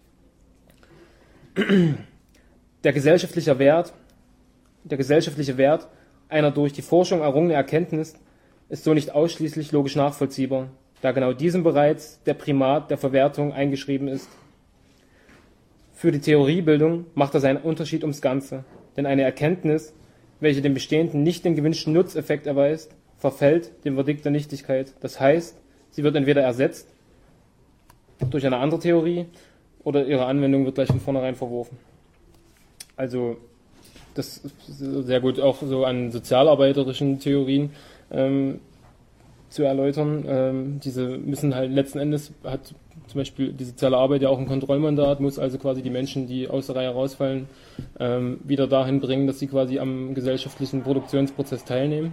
Speaker 1: Der gesellschaftliche Wert, der gesellschaftliche Wert einer durch die Forschung errungenen Erkenntnis ist so nicht ausschließlich logisch nachvollziehbar, da genau diesem bereits der Primat der Verwertung eingeschrieben ist. Für die Theoriebildung macht das einen Unterschied ums Ganze, denn eine Erkenntnis, welche dem Bestehenden nicht den gewünschten Nutzeffekt erweist, verfällt dem Verdikt der Nichtigkeit. Das heißt, sie wird entweder ersetzt durch eine andere Theorie oder ihre Anwendung wird gleich von vornherein verworfen. Also das ist sehr gut auch so an sozialarbeiterischen Theorien ähm, zu erläutern. Ähm, diese müssen halt letzten Endes, hat zum Beispiel die soziale Arbeit ja auch ein Kontrollmandat, muss also quasi die Menschen, die aus der Reihe rausfallen, ähm, wieder dahin bringen, dass sie quasi am gesellschaftlichen Produktionsprozess teilnehmen.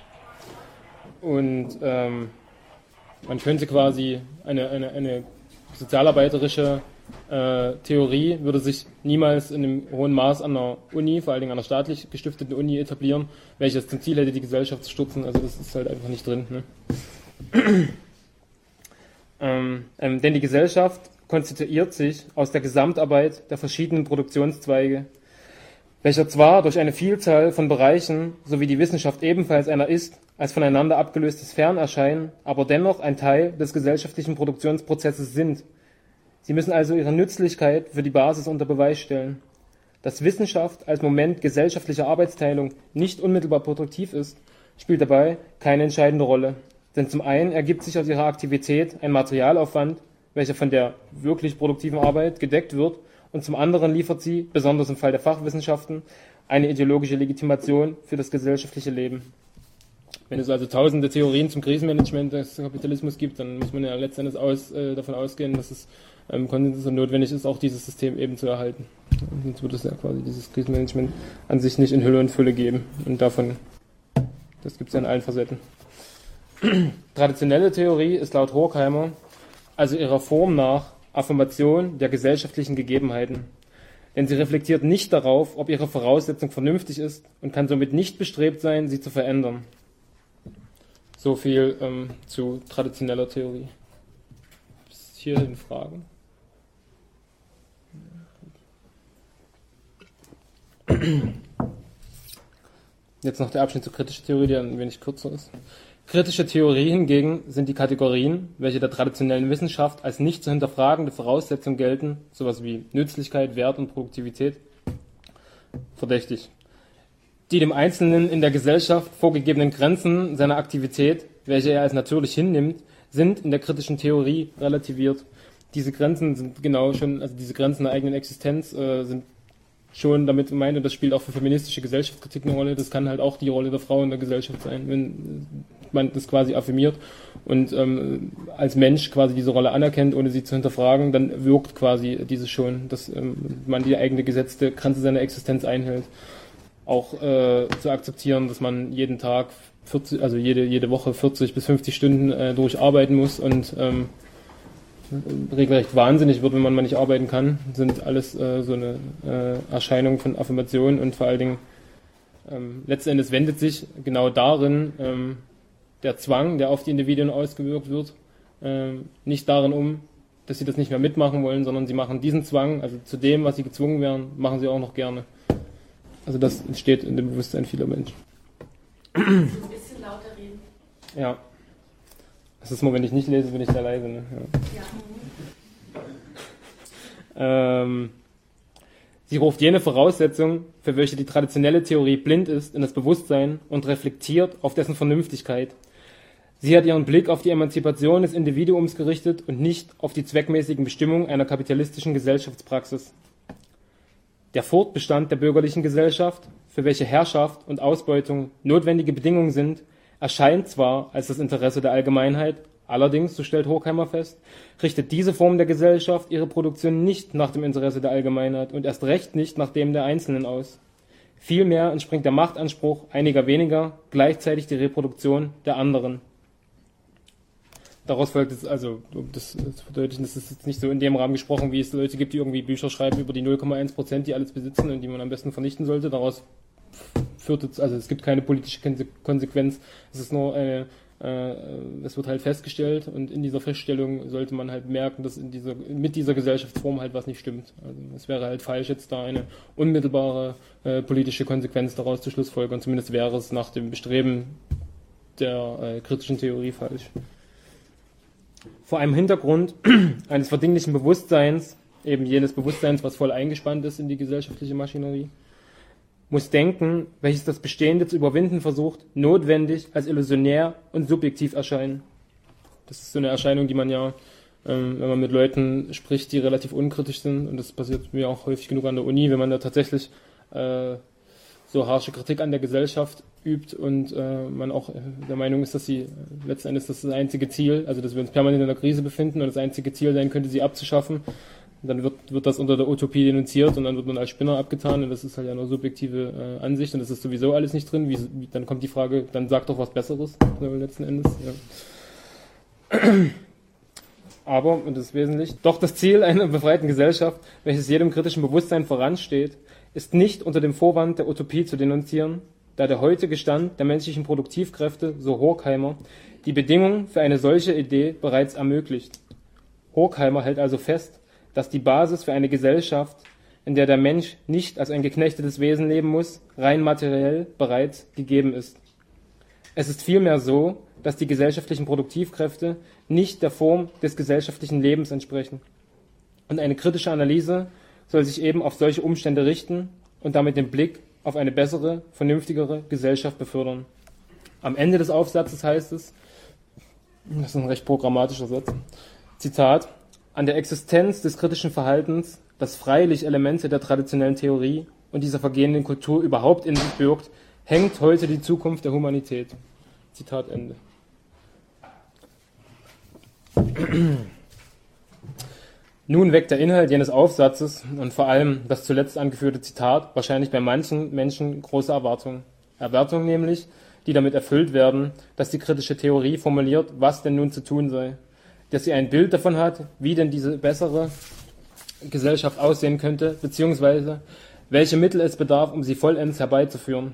Speaker 1: Und ähm, man könnte quasi eine, eine, eine sozialarbeiterische äh, Theorie würde sich niemals in einem hohen Maß an einer Uni, vor allen Dingen an einer staatlich gestifteten Uni etablieren, welches zum Ziel hätte, die Gesellschaft zu stürzen. Also das ist halt einfach nicht drin. Ne? ähm, ähm, denn die Gesellschaft konstituiert sich aus der Gesamtarbeit der verschiedenen Produktionszweige, welcher zwar durch eine Vielzahl von Bereichen, so wie die Wissenschaft ebenfalls einer ist, als voneinander abgelöstes Fernerscheinen, aber dennoch ein Teil des gesellschaftlichen Produktionsprozesses sind. Sie müssen also ihre Nützlichkeit für die Basis unter Beweis stellen. Dass Wissenschaft als Moment gesellschaftlicher Arbeitsteilung nicht unmittelbar produktiv ist, spielt dabei keine entscheidende Rolle. Denn zum einen ergibt sich aus ihrer Aktivität ein Materialaufwand, welcher von der wirklich produktiven Arbeit gedeckt wird, und zum anderen liefert sie, besonders im Fall der Fachwissenschaften, eine ideologische Legitimation für das gesellschaftliche Leben. Wenn es also tausende Theorien zum Krisenmanagement des Kapitalismus gibt, dann muss man ja letztendlich aus, äh, davon ausgehen, dass es ähm, Konsens und notwendig ist, auch dieses System eben zu erhalten. Und sonst würde es ja quasi dieses Krisenmanagement an sich nicht in Hülle und Fülle geben. Und davon, das gibt es ja in allen Facetten. Traditionelle Theorie ist laut Horkheimer, also ihrer Form nach, Affirmation der gesellschaftlichen Gegebenheiten. Denn sie reflektiert nicht darauf, ob ihre Voraussetzung vernünftig ist und kann somit nicht bestrebt sein, sie zu verändern. So viel ähm, zu traditioneller Theorie. Bis hierhin Fragen? Jetzt noch der Abschnitt zur kritischen Theorie, der ein wenig kürzer ist. Kritische Theorie hingegen sind die Kategorien, welche der traditionellen Wissenschaft als nicht zu hinterfragende Voraussetzung gelten, sowas wie Nützlichkeit, Wert und Produktivität, verdächtig. Die dem Einzelnen in der Gesellschaft vorgegebenen Grenzen seiner Aktivität, welche er als natürlich hinnimmt, sind in der kritischen Theorie relativiert. Diese Grenzen sind genau schon, also diese Grenzen der eigenen Existenz äh, sind schon damit gemeint, und das spielt auch für feministische Gesellschaftskritik eine Rolle. Das kann halt auch die Rolle der Frau in der Gesellschaft sein, wenn man das quasi affirmiert und ähm, als Mensch quasi diese Rolle anerkennt, ohne sie zu hinterfragen, dann wirkt quasi diese schon, dass ähm, man die eigene gesetzte Grenze seiner Existenz einhält. Auch äh, zu akzeptieren, dass man jeden Tag vierzig, also jede jede Woche vierzig bis fünfzig Stunden äh, durcharbeiten muss und ähm, regelrecht wahnsinnig wird, wenn man mal nicht arbeiten kann, sind alles äh, so eine äh, Erscheinung von Affirmation, und vor allen Dingen ähm, letzten Endes wendet sich genau darin ähm, der Zwang, der auf die Individuen ausgewirkt wird, ähm, nicht darin um, dass sie das nicht mehr mitmachen wollen, sondern sie machen diesen Zwang, also zu dem, was sie gezwungen werden, machen sie auch noch gerne. Also das entsteht in dem Bewusstsein vieler Menschen.
Speaker 2: Ein bisschen lauter reden.
Speaker 1: Ja. Das ist mal, wenn ich nicht lese, bin ich sehr leise. Ne? Ja.
Speaker 2: Ja.
Speaker 1: Ähm, Sie ruft jene Voraussetzung, für welche die traditionelle Theorie blind ist, in das Bewusstsein und reflektiert auf dessen Vernünftigkeit. Sie hat ihren Blick auf die Emanzipation des Individuums gerichtet und nicht auf die zweckmäßigen Bestimmungen einer kapitalistischen Gesellschaftspraxis. Der Fortbestand der bürgerlichen Gesellschaft, für welche Herrschaft und Ausbeutung notwendige Bedingungen sind, erscheint zwar als das Interesse der Allgemeinheit, allerdings, so stellt Horkheimer fest, richtet diese Form der Gesellschaft ihre Produktion nicht nach dem Interesse der Allgemeinheit und erst recht nicht nach dem der Einzelnen aus. Vielmehr entspringt der Machtanspruch einiger weniger gleichzeitig die Reproduktion der anderen. Daraus folgt es, also, um das zu verdeutlichen, das ist jetzt nicht so in dem Rahmen gesprochen, wie es Leute gibt, die irgendwie Bücher schreiben über die null Komma eins Prozent, die alles besitzen und die man am besten vernichten sollte. Daraus führt es, also es gibt keine politische Konsequenz, es ist nur eine, äh, es wird halt festgestellt und in dieser Feststellung sollte man halt merken, dass in dieser, mit dieser Gesellschaftsform halt was nicht stimmt. Also es wäre halt falsch, jetzt da eine unmittelbare äh, politische Konsequenz daraus zu schlussfolgern, zumindest wäre es nach dem Bestreben der äh, kritischen Theorie falsch. Vor einem Hintergrund eines verdinglichen Bewusstseins, eben jenes Bewusstseins, was voll eingespannt ist in die gesellschaftliche Maschinerie, muss Denken, welches das Bestehende zu überwinden versucht, notwendig als illusionär und subjektiv erscheinen. Das ist so eine Erscheinung, die man ja, ähm, wenn man mit Leuten spricht, die relativ unkritisch sind, und das passiert mir auch häufig genug an der Uni, wenn man da tatsächlich äh, so harsche Kritik an der Gesellschaft übt und äh, man auch der Meinung ist, dass sie letzten Endes das, das einzige Ziel, also dass wir uns permanent in einer Krise befinden und das einzige Ziel sein könnte, sie abzuschaffen, dann wird, wird das unter der Utopie denunziert und dann wird man als Spinner abgetan und das ist halt ja eine subjektive äh, Ansicht und das ist sowieso alles nicht drin. Wie, wie, dann kommt die Frage, dann sag doch was Besseres, so letzten Endes. Ja. Aber, und das ist wesentlich, doch das Ziel einer befreiten Gesellschaft, welches jedem kritischen Bewusstsein voransteht, ist nicht unter dem Vorwand der Utopie zu denunzieren, da der heutige Stand der menschlichen Produktivkräfte, so Horkheimer, die Bedingungen für eine solche Idee bereits ermöglicht. Horkheimer hält also fest, dass die Basis für eine Gesellschaft, in der der Mensch nicht als ein geknechtetes Wesen leben muss, rein materiell bereits gegeben ist. Es ist vielmehr so, dass die gesellschaftlichen Produktivkräfte nicht der Form des gesellschaftlichen Lebens entsprechen. Und eine kritische Analyse soll sich eben auf solche Umstände richten und damit den Blick auf eine bessere, vernünftigere Gesellschaft befördern. Am Ende des Aufsatzes heißt es, das ist ein recht programmatischer Satz, Zitat, an der Existenz des kritischen Verhaltens, das freilich Elemente der traditionellen Theorie und dieser vergehenden Kultur überhaupt in sich birgt, hängt heute die Zukunft der Humanität. Zitat Ende. Nun weckt der Inhalt jenes Aufsatzes und vor allem das zuletzt angeführte Zitat wahrscheinlich bei manchen Menschen große Erwartungen. Erwartungen nämlich, die damit erfüllt werden, dass die kritische Theorie formuliert, was denn nun zu tun sei. Dass sie ein Bild davon hat, wie denn diese bessere Gesellschaft aussehen könnte, beziehungsweise welche Mittel es bedarf, um sie vollends herbeizuführen.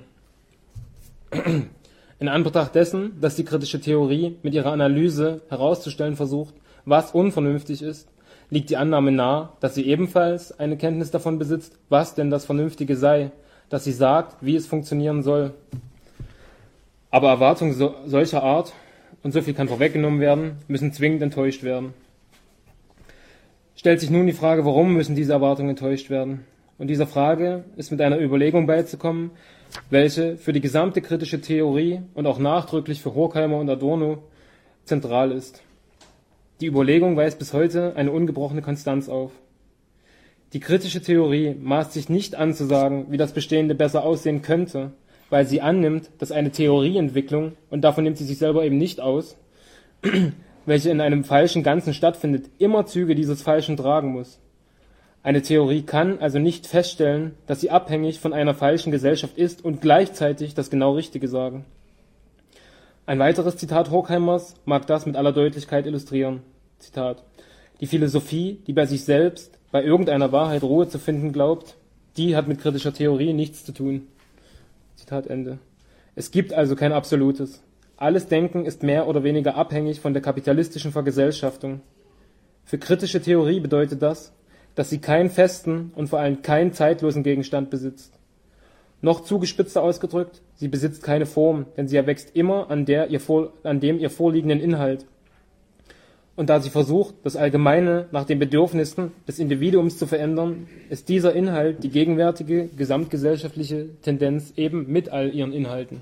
Speaker 1: In Anbetracht dessen, dass die kritische Theorie mit ihrer Analyse herauszustellen versucht, was unvernünftig ist, liegt die Annahme nahe, dass sie ebenfalls eine Kenntnis davon besitzt, was denn das Vernünftige sei, dass sie sagt, wie es funktionieren soll. Aber Erwartungen so, solcher Art, und so viel kann vorweggenommen werden, müssen zwingend enttäuscht werden. Stellt sich nun die Frage, warum müssen diese Erwartungen enttäuscht werden? Und dieser Frage ist mit einer Überlegung beizukommen, welche für die gesamte kritische Theorie und auch nachdrücklich für Horkheimer und Adorno zentral ist. Die Überlegung weist bis heute eine ungebrochene Konstanz auf. Die kritische Theorie maßt sich nicht an zu sagen, wie das Bestehende besser aussehen könnte, weil sie annimmt, dass eine Theorieentwicklung, und davon nimmt sie sich selber eben nicht aus, welche in einem falschen Ganzen stattfindet, immer Züge dieses Falschen tragen muss. Eine Theorie kann also nicht feststellen, dass sie abhängig von einer falschen Gesellschaft ist und gleichzeitig das genau Richtige sagen. Ein weiteres Zitat Horkheimers mag das mit aller Deutlichkeit illustrieren. Zitat: Die Philosophie, die bei sich selbst, bei irgendeiner Wahrheit Ruhe zu finden glaubt, die hat mit kritischer Theorie nichts zu tun. Zitat Ende. Es gibt also kein Absolutes. Alles Denken ist mehr oder weniger abhängig von der kapitalistischen Vergesellschaftung. Für kritische Theorie bedeutet das, dass sie keinen festen und vor allem keinen zeitlosen Gegenstand besitzt. Noch zugespitzter ausgedrückt, sie besitzt keine Form, denn sie erwächst immer an, der ihr vor, an dem ihr vorliegenden Inhalt. Und da sie versucht, das Allgemeine nach den Bedürfnissen des Individuums zu verändern, ist dieser Inhalt die gegenwärtige gesamtgesellschaftliche Tendenz eben mit all ihren Inhalten.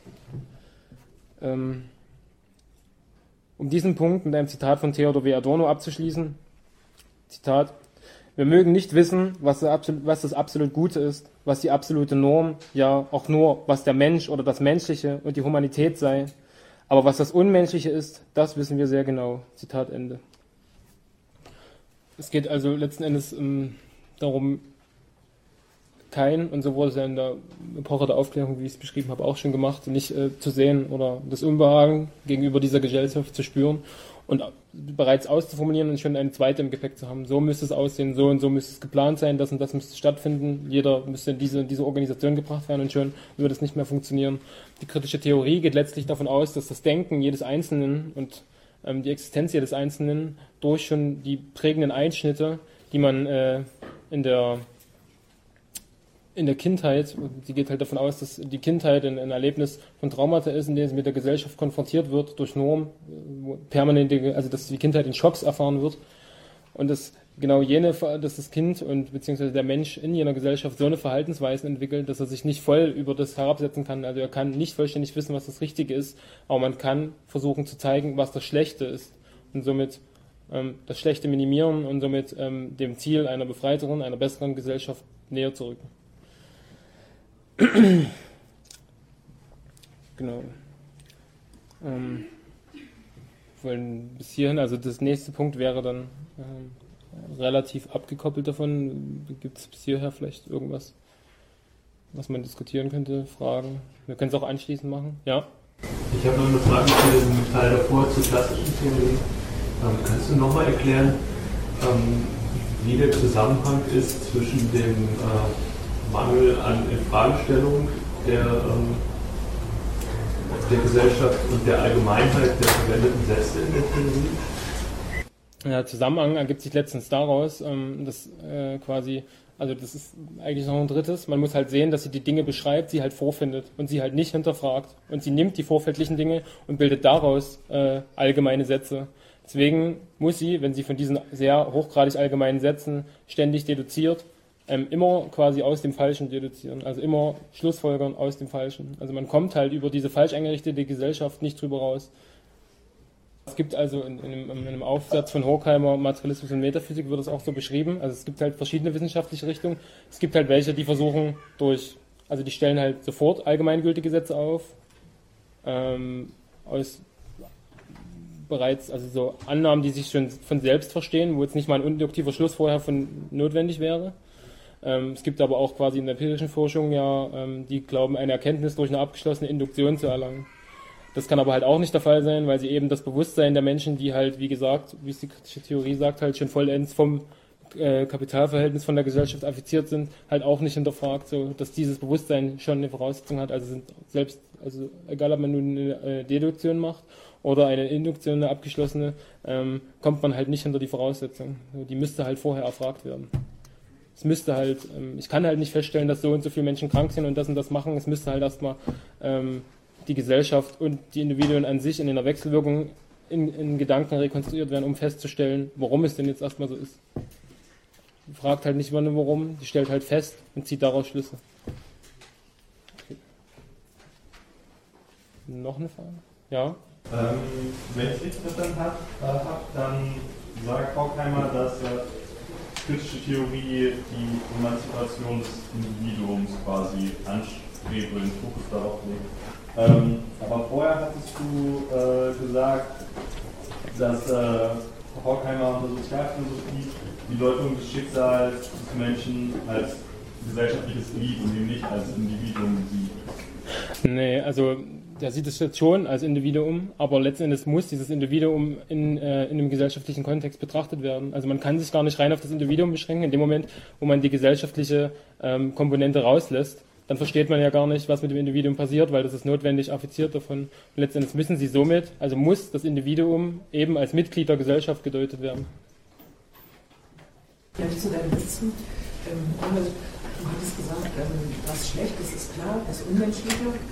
Speaker 1: Ähm, um diesen Punkt mit einem Zitat von Theodor W. Adorno abzuschließen, Zitat: Wir mögen nicht wissen, was das absolut Gute ist, was die absolute Norm, ja auch nur, was der Mensch oder das Menschliche und die Humanität sei. Aber was das Unmenschliche ist, das wissen wir sehr genau. Zitat Ende. Es geht also letzten Endes ähm, darum, kein, und so wurde es ja in der Epoche der Aufklärung, wie ich es beschrieben habe, auch schon gemacht, nicht äh, zu sehen oder das Unbehagen gegenüber dieser Gesellschaft zu spüren und bereits auszuformulieren und schon eine zweite im Gepäck zu haben. So müsste es aussehen, so und so müsste es geplant sein, das und das müsste stattfinden, jeder müsste in diese, in diese Organisation gebracht werden und schon würde es nicht mehr funktionieren. Die kritische Theorie geht letztlich davon aus, dass das Denken jedes Einzelnen und ähm, die Existenz jedes Einzelnen durch schon die prägenden Einschnitte, die man äh, in der in der Kindheit, sie geht halt davon aus, dass die Kindheit ein, ein Erlebnis von Traumata ist, in dem sie mit der Gesellschaft konfrontiert wird durch Normen, permanente, also dass die Kindheit in Schocks erfahren wird und dass genau jene, dass das Kind und beziehungsweise der Mensch in jener Gesellschaft so eine Verhaltensweisen entwickelt, dass er sich nicht voll über das herabsetzen kann. Also er kann nicht vollständig wissen, was das Richtige ist, aber man kann versuchen zu zeigen, was das Schlechte ist und somit ähm, das Schlechte minimieren und somit ähm, dem Ziel einer befreiteren, einer besseren Gesellschaft näher zu rücken. Genau. Ähm, wollen bis hierhin, also das nächste Punkt wäre dann ähm, relativ abgekoppelt davon. Gibt es bis hierher vielleicht irgendwas, was man diskutieren könnte, Fragen? Wir können es auch anschließend machen. Ja?
Speaker 3: Ich habe noch eine Frage zu dem Teil davor, zur klassischen Theorie. Ähm, kannst du nochmal erklären, ähm, wie der Zusammenhang ist zwischen dem äh, Mangel an Infragestellung der, ähm, der Gesellschaft und der Allgemeinheit der verwendeten Sätze in der Theorie?
Speaker 1: Der Zusammenhang ergibt sich letztens daraus, ähm, dass äh, quasi, also das ist eigentlich noch ein drittes, man muss halt sehen, dass sie die Dinge beschreibt, sie halt vorfindet und sie halt nicht hinterfragt. Und sie nimmt die vorfeldlichen Dinge und bildet daraus äh, allgemeine Sätze. Deswegen muss sie, wenn sie von diesen sehr hochgradig allgemeinen Sätzen ständig deduziert, Ähm, immer quasi aus dem Falschen deduzieren, also immer Schlussfolgern aus dem Falschen. Also man kommt halt über diese falsch eingerichtete Gesellschaft nicht drüber raus. Es gibt also in, in, einem, in einem Aufsatz von Horkheimer, Materialismus und Metaphysik wird das auch so beschrieben, also es gibt halt verschiedene wissenschaftliche Richtungen. Es gibt halt welche, die versuchen durch, also die stellen halt sofort allgemeingültige Sätze auf, ähm, aus bereits, also so Annahmen, die sich schon von selbst verstehen, wo jetzt nicht mal ein induktiver Schluss vorher von notwendig wäre. Es gibt aber auch quasi in der empirischen Forschung ja, die glauben, eine Erkenntnis durch eine abgeschlossene Induktion zu erlangen. Das kann aber halt auch nicht der Fall sein, weil sie eben das Bewusstsein der Menschen, die halt, wie gesagt, wie es die kritische Theorie sagt, halt schon vollends vom äh, Kapitalverhältnis von der Gesellschaft affiziert sind, halt auch nicht hinterfragt, so dass dieses Bewusstsein schon eine Voraussetzung hat. Also sind selbst, also egal ob man nun eine äh, Deduktion macht oder eine Induktion, eine abgeschlossene, ähm, kommt man halt nicht hinter die Voraussetzung. Die müsste halt vorher erfragt werden. Es müsste halt, ähm, ich kann halt nicht feststellen, dass so und so viele Menschen krank sind und das und das machen. Es müsste halt erstmal ähm, die Gesellschaft und die Individuen an sich in einer Wechselwirkung in, in Gedanken rekonstruiert werden, um festzustellen, warum es denn jetzt erstmal so ist. Die fragt halt nicht immer nur warum, die stellt halt fest und zieht daraus Schlüsse. Okay. Noch eine Frage? Ja?
Speaker 4: Ähm, wenn ich richtig verstanden habe, äh, hab, dann sagt Horkheimer, dass äh, kritische Theorie die Emanzipation des Individuums quasi anstrebt oder den Fokus darauf legt. Ähm, aber vorher hattest du äh, gesagt, dass äh, Horkheimer unter Sozialphilosophie die Deutung des Schicksals des Menschen als gesellschaftliches Glied und eben nicht als Individuum sieht.
Speaker 1: Nee, also der sieht es jetzt schon als Individuum, aber letzten Endes muss dieses Individuum in, äh, in einem gesellschaftlichen Kontext betrachtet werden. Also man kann sich gar nicht rein auf das Individuum beschränken. In dem Moment, wo man die gesellschaftliche ähm, Komponente rauslässt, dann versteht man ja gar nicht, was mit dem Individuum passiert, weil das ist notwendig affiziert davon. Und letzten Endes müssen sie somit, also muss das Individuum eben als Mitglied der Gesellschaft gedeutet werden.
Speaker 5: Vielleicht zu deinen Witzen. Ähm, du hattest gesagt, ähm, was schlecht ist, ist klar, das Unmenschliche.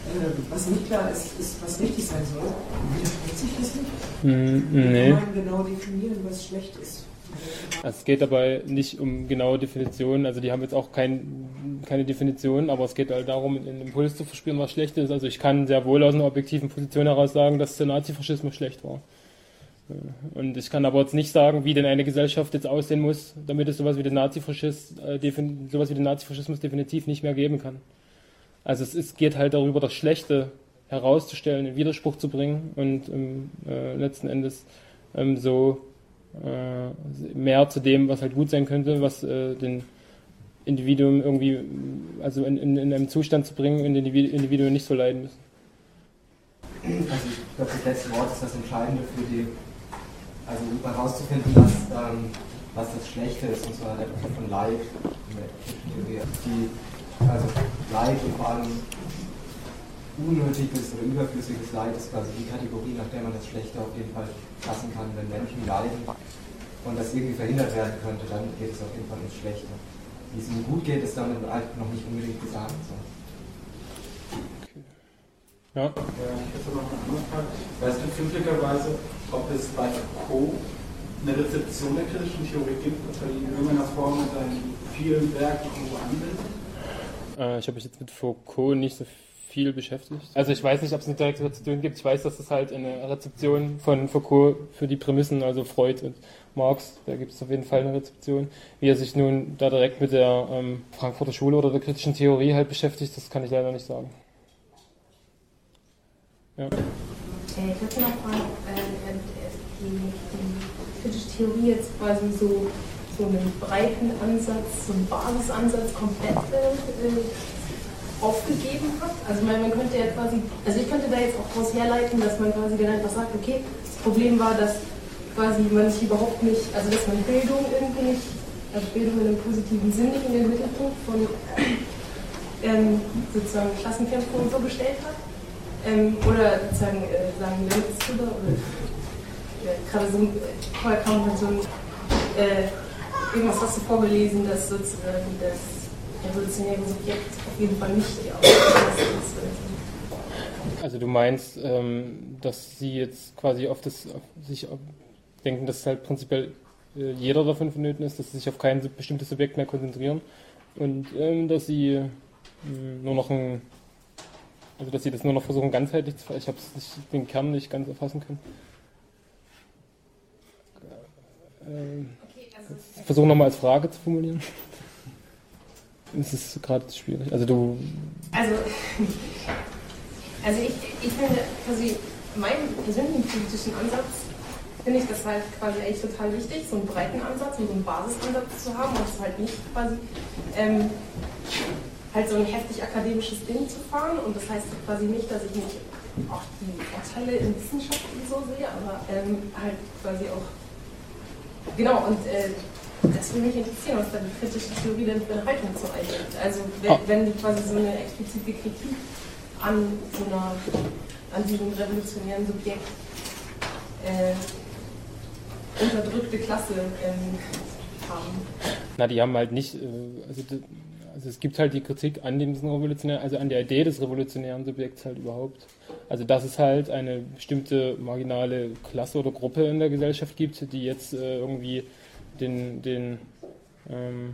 Speaker 5: was nicht klar ist, ist, was richtig sein soll. Widerspricht sich das nicht?
Speaker 1: Mm, nee.
Speaker 5: Kann man genau definieren, was schlecht ist?
Speaker 1: Es geht dabei nicht um genaue Definitionen, also die haben jetzt auch kein, keine Definition, aber es geht halt darum, einen Impuls zu verspüren, was schlecht ist. Also ich kann sehr wohl aus einer objektiven Position heraus sagen, dass der Nazifaschismus schlecht war. Und ich kann aber jetzt nicht sagen, wie denn eine Gesellschaft jetzt aussehen muss, damit es sowas wie den Nazifaschismus, äh, defin- sowas wie den Nazifaschismus definitiv nicht mehr geben kann. Also es ist, geht halt darüber, das Schlechte herauszustellen, in Widerspruch zu bringen und ähm, äh, letzten Endes ähm, so äh, mehr zu dem, was halt gut sein könnte, was äh, den Individuum irgendwie, also in, in, in einem Zustand zu bringen, in den die Individuen nicht so leiden müssen.
Speaker 6: Also ich glaube, das letzte Wort ist das Entscheidende für die, also um herauszufinden, was, ähm, was das Schlechte ist, und zwar der Begriff von Leid, die, also Leid und vor allem unnötiges oder überflüssiges Leid ist quasi die Kategorie, nach der man das Schlechte auf jeden Fall fassen kann. Wenn Menschen leiden und das irgendwie verhindert werden könnte, dann geht es auf jeden Fall ins Schlechte. Wie es ihnen gut geht, ist damit noch nicht unbedingt gesagt. So.
Speaker 1: Ja.
Speaker 7: Ja, ich hätte noch eine andere Frage. Weißt du zufälligerweise, ob es bei Foucault eine Rezeption der kritischen Theorie gibt, dass er die in irgendeiner Form in seinen vielen Werken irgendwo anwendet?
Speaker 1: Äh, ich habe mich jetzt mit Foucault nicht so viel beschäftigt. Also ich weiß nicht, ob es eine direkte Rezeption gibt. Ich weiß, dass es halt eine Rezeption von Foucault für die Prämissen, also Freud und Marx, da gibt es auf jeden Fall eine Rezeption. Wie er sich nun da direkt mit der ähm, Frankfurter Schule oder der kritischen Theorie halt beschäftigt, das kann ich leider nicht sagen. Ja.
Speaker 2: Ich hätte noch mal äh, die, die kritische Theorie jetzt quasi so, so einen breiten Ansatz, so einen Basisansatz komplett äh, aufgegeben hat. Also man, man könnte ja quasi, also ich könnte da jetzt auch daraus herleiten, dass man quasi dann einfach sagt, okay, das Problem war, dass quasi man sich überhaupt nicht, also dass man Bildung irgendwie nicht, also Bildung in einem positiven Sinn nicht in den Mittelpunkt von ähm, sozusagen Klassenkämpfen und so gestellt hat. Ähm, oder sozusagen äh, sagen Landeszuber oder äh, gerade so vorher kam halt so ein äh, irgendwas hast du vorgelesen, dass sozusagen das evolutionäre Subjekt auf jeden Fall nicht die Aufgabe ist.
Speaker 1: Also du meinst, ähm, dass sie jetzt quasi auf das auf sich auf, denken, dass halt prinzipiell äh, jeder davon vonnöten ist, dass sie sich auf kein bestimmtes Subjekt mehr konzentrieren und ähm, dass sie äh, nur noch ein Also, dass sie das nur noch versuchen, ganzheitlich zu, ich habe den Kern nicht ganz erfassen können. Ähm, okay, also versuche nochmal als Frage zu formulieren. Es ist gerade schwierig. Also du.
Speaker 2: Also, also ich, ich finde quasi meinen persönlichen politischen Ansatz finde ich das halt quasi eigentlich total wichtig, so einen breiten Ansatz und so einen Basisansatz zu haben und es halt nicht quasi ähm, halt so ein heftig akademisches Ding zu fahren, und das heißt quasi nicht, dass ich nicht auch die Vorteile in Wissenschaften so sehe, aber ähm, halt quasi auch, genau, und äh, das würde mich interessieren, was da die kritische Theorie denn für eine Haltung zu einnimmt. Also wenn, oh. wenn die quasi so eine explizite Kritik an so einer, an diesem revolutionären Subjekt äh, unterdrückte Klasse ähm, haben.
Speaker 1: Na, die haben halt nicht, also Also es gibt halt die Kritik an dem revolutionären, also an der Idee des revolutionären Subjekts halt überhaupt. Also dass es halt eine bestimmte marginale Klasse oder Gruppe in der Gesellschaft gibt, die jetzt äh, irgendwie den, den, ähm,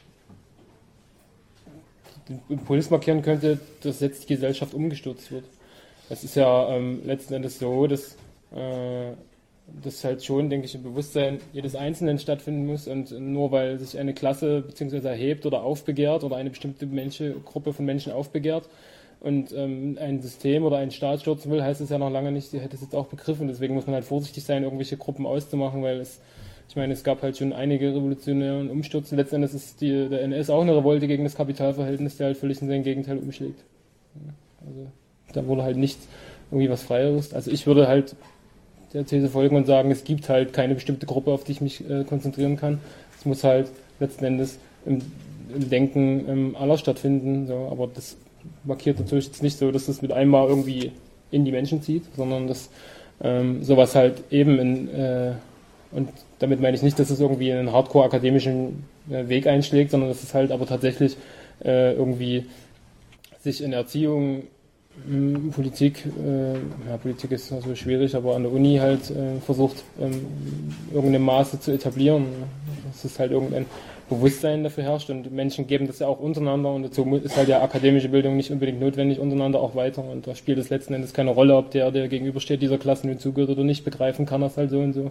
Speaker 1: den Impuls markieren könnte, dass jetzt die Gesellschaft umgestürzt wird. Es ist ja ähm, letzten Endes so, dass äh, das halt schon, denke ich, im Bewusstsein jedes Einzelnen stattfinden muss, und nur weil sich eine Klasse beziehungsweise erhebt oder aufbegehrt oder eine bestimmte Menschen, Gruppe von Menschen aufbegehrt und ähm, ein System oder einen Staat stürzen will, heißt es ja noch lange nicht, sie hätte es jetzt auch begriffen. Deswegen muss man halt vorsichtig sein, irgendwelche Gruppen auszumachen, weil es, ich meine, es gab halt schon einige revolutionäre Umstürze. Letzten Endes ist die, der N S auch eine Revolte gegen das Kapitalverhältnis, der halt völlig in sein Gegenteil umschlägt. Also da wurde halt nicht irgendwie was Freieres. Also ich würde halt der These folgen und sagen, es gibt halt keine bestimmte Gruppe, auf die ich mich äh, konzentrieren kann. Es muss halt letzten Endes im, im Denken ähm, aller stattfinden. So. Aber das markiert natürlich jetzt nicht so, dass es mit einmal irgendwie in die Menschen zieht, sondern dass ähm, sowas halt eben in, äh, und damit meine ich nicht, dass es irgendwie in einen hardcore-akademischen äh, Weg einschlägt, sondern dass es halt aber tatsächlich äh, irgendwie sich in Erziehung Politik, äh, ja, Politik ist also schwierig, aber an der Uni halt äh, versucht, ähm, irgendeine Maße zu etablieren. Dass es halt irgendein Bewusstsein dafür herrscht und Menschen geben das ja auch untereinander und dazu ist halt ja akademische Bildung nicht unbedingt notwendig, untereinander auch weiter und da spielt es letzten Endes keine Rolle, ob der, der gegenübersteht, dieser Klasse nun zugehört oder nicht, begreifen kann das halt so und so.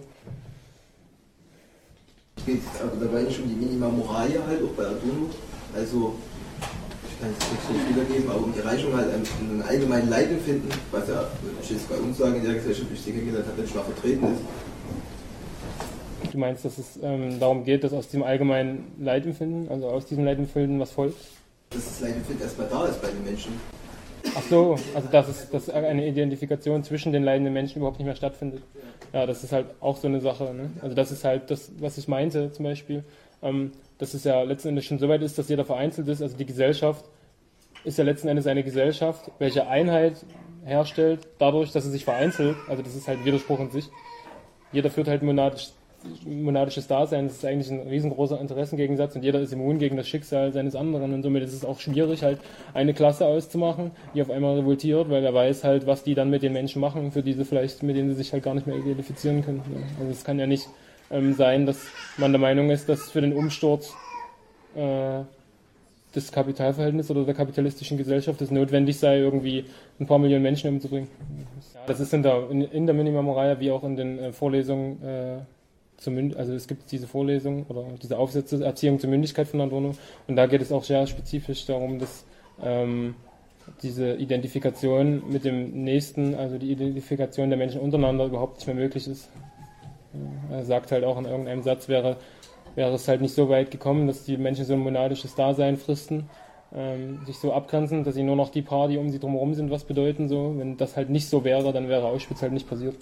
Speaker 8: Geht aber dabei nicht um die Minima Moralia halt, auch bei Adorno, also ich kann es nicht so wiedergeben, aber um die Erreichung halt einen allgemeinen Leidempfinden, was ja, ich jetzt bei uns sagen, in der Gesellschaft, wie ich sie kennengelernt habe, nicht mal vertreten ist.
Speaker 1: Du meinst, dass es ähm, darum geht, dass aus diesem allgemeinen Leidempfinden, also aus diesem Leidempfinden was folgt?
Speaker 8: Dass das Leidempfinden erstmal da ist bei den Menschen.
Speaker 1: Ach so, also dass, es, dass eine Identifikation zwischen den leidenden Menschen überhaupt nicht mehr stattfindet. Ja, das ist halt auch so eine Sache. Ne? Also das ist halt das, was ich meinte zum Beispiel, ähm, dass es ja letzten Endes schon so weit ist, dass jeder vereinzelt ist. Also die Gesellschaft ist ja letzten Endes eine Gesellschaft, welche Einheit herstellt, dadurch, dass sie sich vereinzelt. Also das ist halt Widerspruch in sich. Jeder führt halt monadisch monadisches Dasein, das ist eigentlich ein riesengroßer Interessengegensatz und jeder ist immun gegen das Schicksal seines anderen und somit ist es auch schwierig, halt eine Klasse auszumachen, die auf einmal revoltiert, weil er weiß halt, was die dann mit den Menschen machen, für diese vielleicht, mit denen sie sich halt gar nicht mehr identifizieren können. Also es kann ja nicht ähm, sein, dass man der Meinung ist, dass für den Umsturz äh, des Kapitalverhältnisses oder der kapitalistischen Gesellschaft es notwendig sei, irgendwie ein paar Millionen Menschen umzubringen. Das ist in der, in, in der Minima Moralia wie auch in den äh, Vorlesungen äh, also es gibt diese Vorlesung oder diese Aufsätze Erziehung zur Mündigkeit von Adorno und da geht es auch sehr spezifisch darum, dass ähm, diese Identifikation mit dem Nächsten, also die Identifikation der Menschen untereinander überhaupt nicht mehr möglich ist. Er sagt halt auch in irgendeinem Satz, wäre, wäre es halt nicht so weit gekommen, dass die Menschen so ein monadisches Dasein fristen, ähm, sich so abgrenzen, dass sie nur noch die paar, die um sie drumherum sind, was bedeuten. So. Wenn das halt nicht so wäre, dann wäre Auschwitz halt nicht passiert.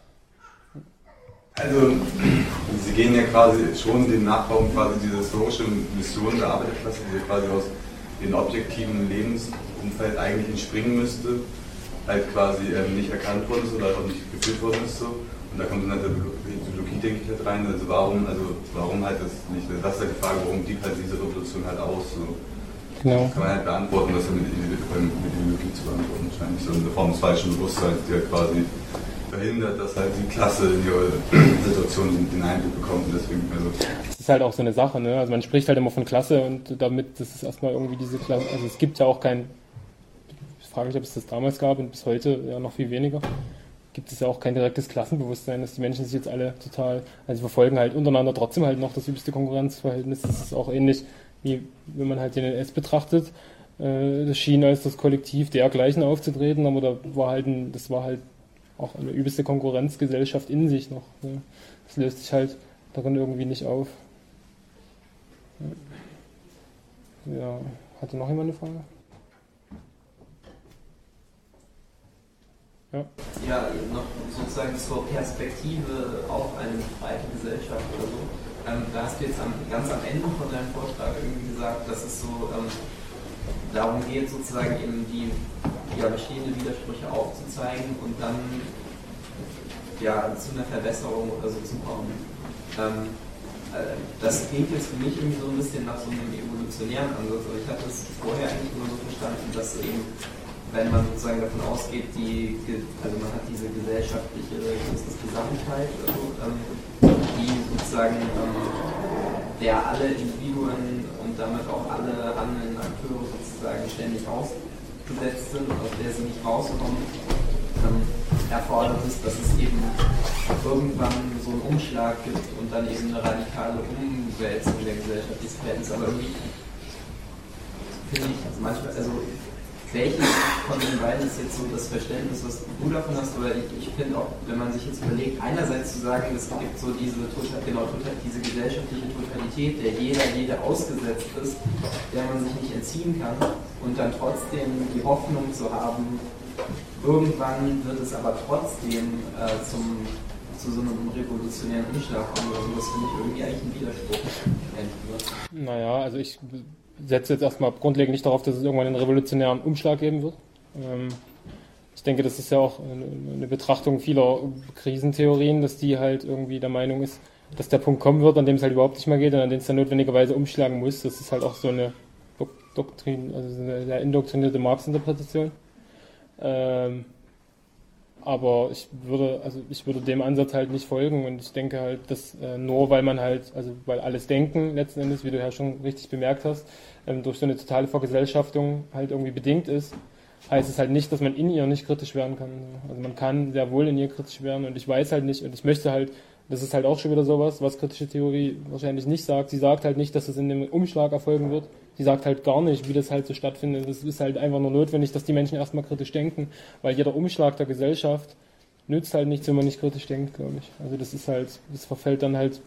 Speaker 9: Also, Sie gehen ja quasi schon den Nachbaum quasi dieser historischen Mission der Arbeiterklasse, die ja quasi aus dem objektiven Lebensumfeld eigentlich entspringen müsste, halt quasi ähm, nicht erkannt worden ist oder auch nicht geführt worden ist so. Und da kommt dann halt die Ideologie, denke ich, halt rein. Also warum, also warum halt das nicht, das ist halt die Frage, warum blieb halt diese Revolution halt aus. So. Genau. Das kann man halt beantworten, das mit, mit Ideologie zu beantworten, wahrscheinlich so eine Form des falschen Bewusstseins, die halt quasi verhindert, dass halt die Klasse in die Situation den Eindruck bekommt und deswegen, also. Das
Speaker 1: ist halt auch so eine Sache, ne? Also man spricht halt immer von Klasse und damit, das ist erstmal irgendwie diese Klasse, also es gibt ja auch kein, ich frage mich, ob es das damals gab und bis heute ja noch viel weniger, gibt es ja auch kein direktes Klassenbewusstsein, dass die Menschen sich jetzt alle total, also sie verfolgen halt untereinander trotzdem halt noch das übelste Konkurrenzverhältnis, das ist auch ähnlich wie wenn man halt den N S betrachtet, das schien als das Kollektiv dergleichen aufzutreten, aber da war halt ein, das war halt auch eine übelste Konkurrenzgesellschaft in sich noch. Ne? Das löst sich halt darin irgendwie nicht auf. Ja, hatte noch jemand eine Frage?
Speaker 10: Ja. Ja, noch sozusagen zur Perspektive auf eine freie Gesellschaft oder so. Ähm, da hast du jetzt am, ganz am Ende von deinem Vortrag irgendwie gesagt, dass es so ähm, darum geht, sozusagen eben die ja, bestehende Widersprüche aufzuzeigen und dann ja, zu einer Verbesserung oder so zu kommen. Ähm, äh, das klingt jetzt für mich irgendwie so ein bisschen nach so einem evolutionären Ansatz, aber ich hatte es vorher eigentlich immer so verstanden, dass eben, wenn man sozusagen davon ausgeht, die, also man hat diese gesellschaftliche Gesamtheit, also, ähm, die sozusagen ähm, der alle Individuen und damit auch alle handelnden Akteure sozusagen ständig ausgesetzt sind, aus der sie nicht rauskommen, ähm, erfordert ist, dass es eben irgendwann so einen Umschlag gibt und dann eben eine radikale Umwälzung der Gesellschaft des Verhältnisses. Aber irgendwie finde ich, also manchmal, also welches von den beiden ist jetzt so das Verständnis, was du davon hast, oder ich, ich finde auch, wenn man sich jetzt überlegt, einerseits zu sagen, es gibt so diese, total, genau, total, diese gesellschaftliche Totalität, der jeder, jede ausgesetzt ist, der man sich nicht entziehen kann und dann trotzdem die Hoffnung zu haben, irgendwann wird es aber trotzdem äh, zum, zu so einem revolutionären Umschlag kommen oder so, das finde ich irgendwie eigentlich ein Widerspruch.
Speaker 1: Naja, also ich setze jetzt erstmal grundlegend nicht darauf, dass es irgendwann einen revolutionären Umschlag geben wird. Ähm, ich denke, das ist ja auch eine, eine Betrachtung vieler Krisentheorien, dass die halt irgendwie der Meinung ist, dass der Punkt kommen wird, an dem es halt überhaupt nicht mehr geht und an dem es dann notwendigerweise umschlagen muss. Das ist halt auch so eine Doktrin, also eine sehr indoktrinierte Marx-Interpretation. Ähm, aber ich würde, also ich würde dem Ansatz halt nicht folgen und ich denke halt, dass äh, nur weil man halt, also weil alles Denken letzten Endes, wie du ja schon richtig bemerkt hast, ähm, durch so eine totale Vergesellschaftung halt irgendwie bedingt ist, heißt es halt nicht, dass man in ihr nicht kritisch werden kann. Also man kann sehr wohl in ihr kritisch werden und ich weiß halt nicht und ich möchte halt, das ist halt auch schon wieder sowas, was kritische Theorie wahrscheinlich nicht sagt. Sie sagt halt nicht, dass es in dem Umschlag erfolgen wird. Sie sagt halt gar nicht, wie das halt so stattfindet. Es ist halt einfach nur notwendig, dass die Menschen erstmal kritisch denken, weil jeder Umschlag der Gesellschaft nützt halt nichts, wenn man nicht kritisch denkt, glaube ich. Also das ist halt, das verfällt dann halt,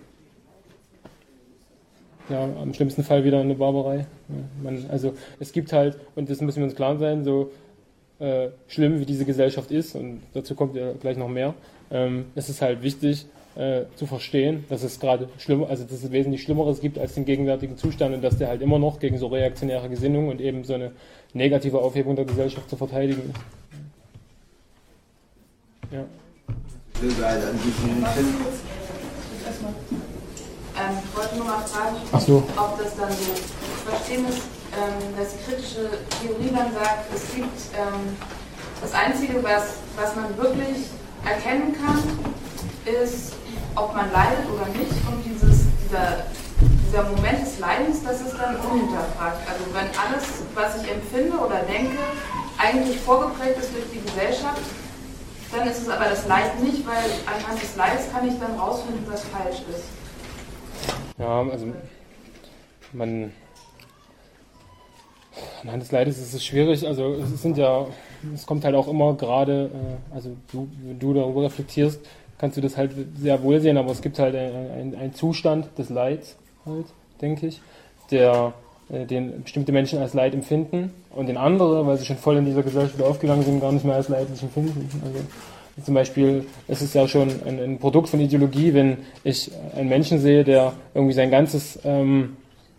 Speaker 1: ja, am schlimmsten Fall wieder in eine Barbarei. Ja, man, also es gibt halt, und das müssen wir uns klar sein, so äh, schlimm wie diese Gesellschaft ist, und dazu kommt ja gleich noch mehr, ähm, es ist halt wichtig, Äh, zu verstehen, dass es gerade schlimm, also dass es wesentlich Schlimmeres gibt als den gegenwärtigen Zustand und dass der halt immer noch gegen so reaktionäre Gesinnung und eben so eine negative Aufhebung der Gesellschaft zu verteidigen ist. Ja.
Speaker 11: Ähm, ich wollte nur mal fragen,
Speaker 1: Ach so.
Speaker 11: ob das dann so zu verstehen ist, ähm, dass die kritische Theorie dann sagt, es gibt ähm, das Einzige, was, was man wirklich erkennen kann, ist, ob man leidet oder nicht, und dieses, dieser, dieser Moment des Leidens, das ist dann unhinterfragt. Also wenn alles, was ich empfinde oder denke, eigentlich vorgeprägt ist durch die Gesellschaft, dann ist es aber das Leid nicht, weil anhand des Leids kann ich dann rausfinden, was falsch ist.
Speaker 1: Ja, also man anhand des Leides ist es schwierig, also es sind ja, es kommt halt auch immer gerade, also du, wenn du darüber reflektierst, kannst du das halt sehr wohl sehen, aber es gibt halt einen ein Zustand des Leids, halt, denke ich, der, äh, den bestimmte Menschen als Leid empfinden und den andere, weil sie schon voll in dieser Gesellschaft aufgegangen sind, gar nicht mehr als leidlich empfinden. Also zum Beispiel ist es ja schon ein, ein Produkt von Ideologie, wenn ich einen Menschen sehe, der irgendwie sein ganzes ähm,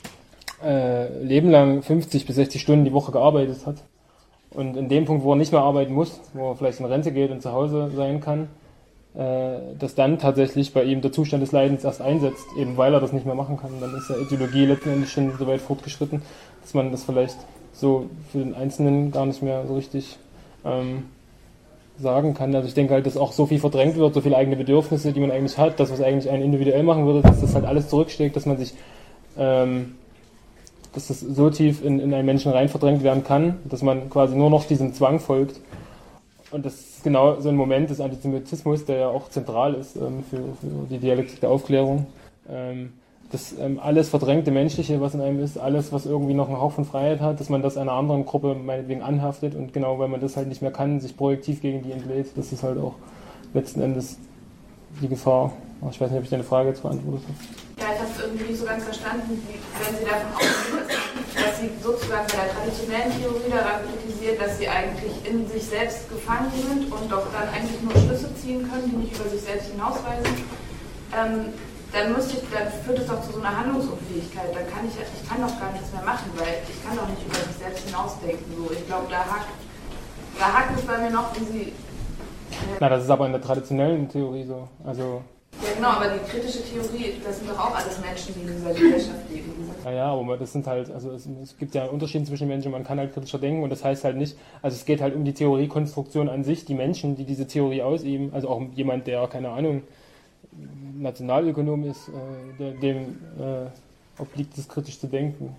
Speaker 1: äh, Leben lang fünfzig bis sechzig Stunden die Woche gearbeitet hat und in dem Punkt, wo er nicht mehr arbeiten muss, wo er vielleicht in Rente geht und zu Hause sein kann, dass dann tatsächlich bei ihm der Zustand des Leidens erst einsetzt, eben weil er das nicht mehr machen kann. Dann ist ja Ideologie letztendlich schon so weit fortgeschritten, dass man das vielleicht so für den Einzelnen gar nicht mehr so richtig ähm, sagen kann. Also ich denke halt, dass auch so viel verdrängt wird, so viele eigene Bedürfnisse, die man eigentlich hat, das, was eigentlich einen individuell machen würde, dass das halt alles zurückschlägt, dass man sich, ähm, dass das so tief in, in einen Menschen rein verdrängt werden kann, dass man quasi nur noch diesem Zwang folgt. Und das ist genau so ein Moment des Antisemitismus, der ja auch zentral ist ähm, für, für die Dialektik der Aufklärung. Ähm, das ähm, alles verdrängte Menschliche, was in einem ist, alles, was irgendwie noch einen Hauch von Freiheit hat, dass man das einer anderen Gruppe meinetwegen anhaftet und genau, weil man das halt nicht mehr kann, sich projektiv gegen die entlädt. Das ist halt auch letzten Endes die Gefahr. Ich weiß nicht, ob ich deine Frage jetzt beantwortet habe.
Speaker 11: Ja, ich habe es irgendwie nicht so ganz verstanden, wie, wenn Sie davon ausgehen, dass Sie sozusagen bei der traditionellen Theorie daran kritisiert, dass Sie eigentlich in sich selbst gefangen sind und doch dann eigentlich nur Schlüsse ziehen können, die nicht über sich selbst hinausweisen. Ähm, dann, müsste ich, dann führt es doch zu so einer Handlungsunfähigkeit. Dann kann ich, ich kann doch gar nichts mehr machen, weil ich kann doch nicht über sich selbst hinausdenken. So, ich glaube, da hakt, da hakt es bei mir noch, wie Sie... Äh,
Speaker 1: Na, das ist aber in der traditionellen Theorie so. Also
Speaker 11: ja genau, aber die kritische Theorie, das sind doch auch alles Menschen, die in dieser Gesellschaft leben.
Speaker 1: Naja, aber das sind halt, also es, es gibt ja einen Unterschied zwischen Menschen, man kann halt kritischer denken und das heißt halt nicht, also es geht halt um die Theoriekonstruktion an sich, die Menschen, die diese Theorie ausüben, also auch jemand, der, keine Ahnung, Nationalökonom ist, äh, der, dem äh, obliegt es, kritisch zu denken.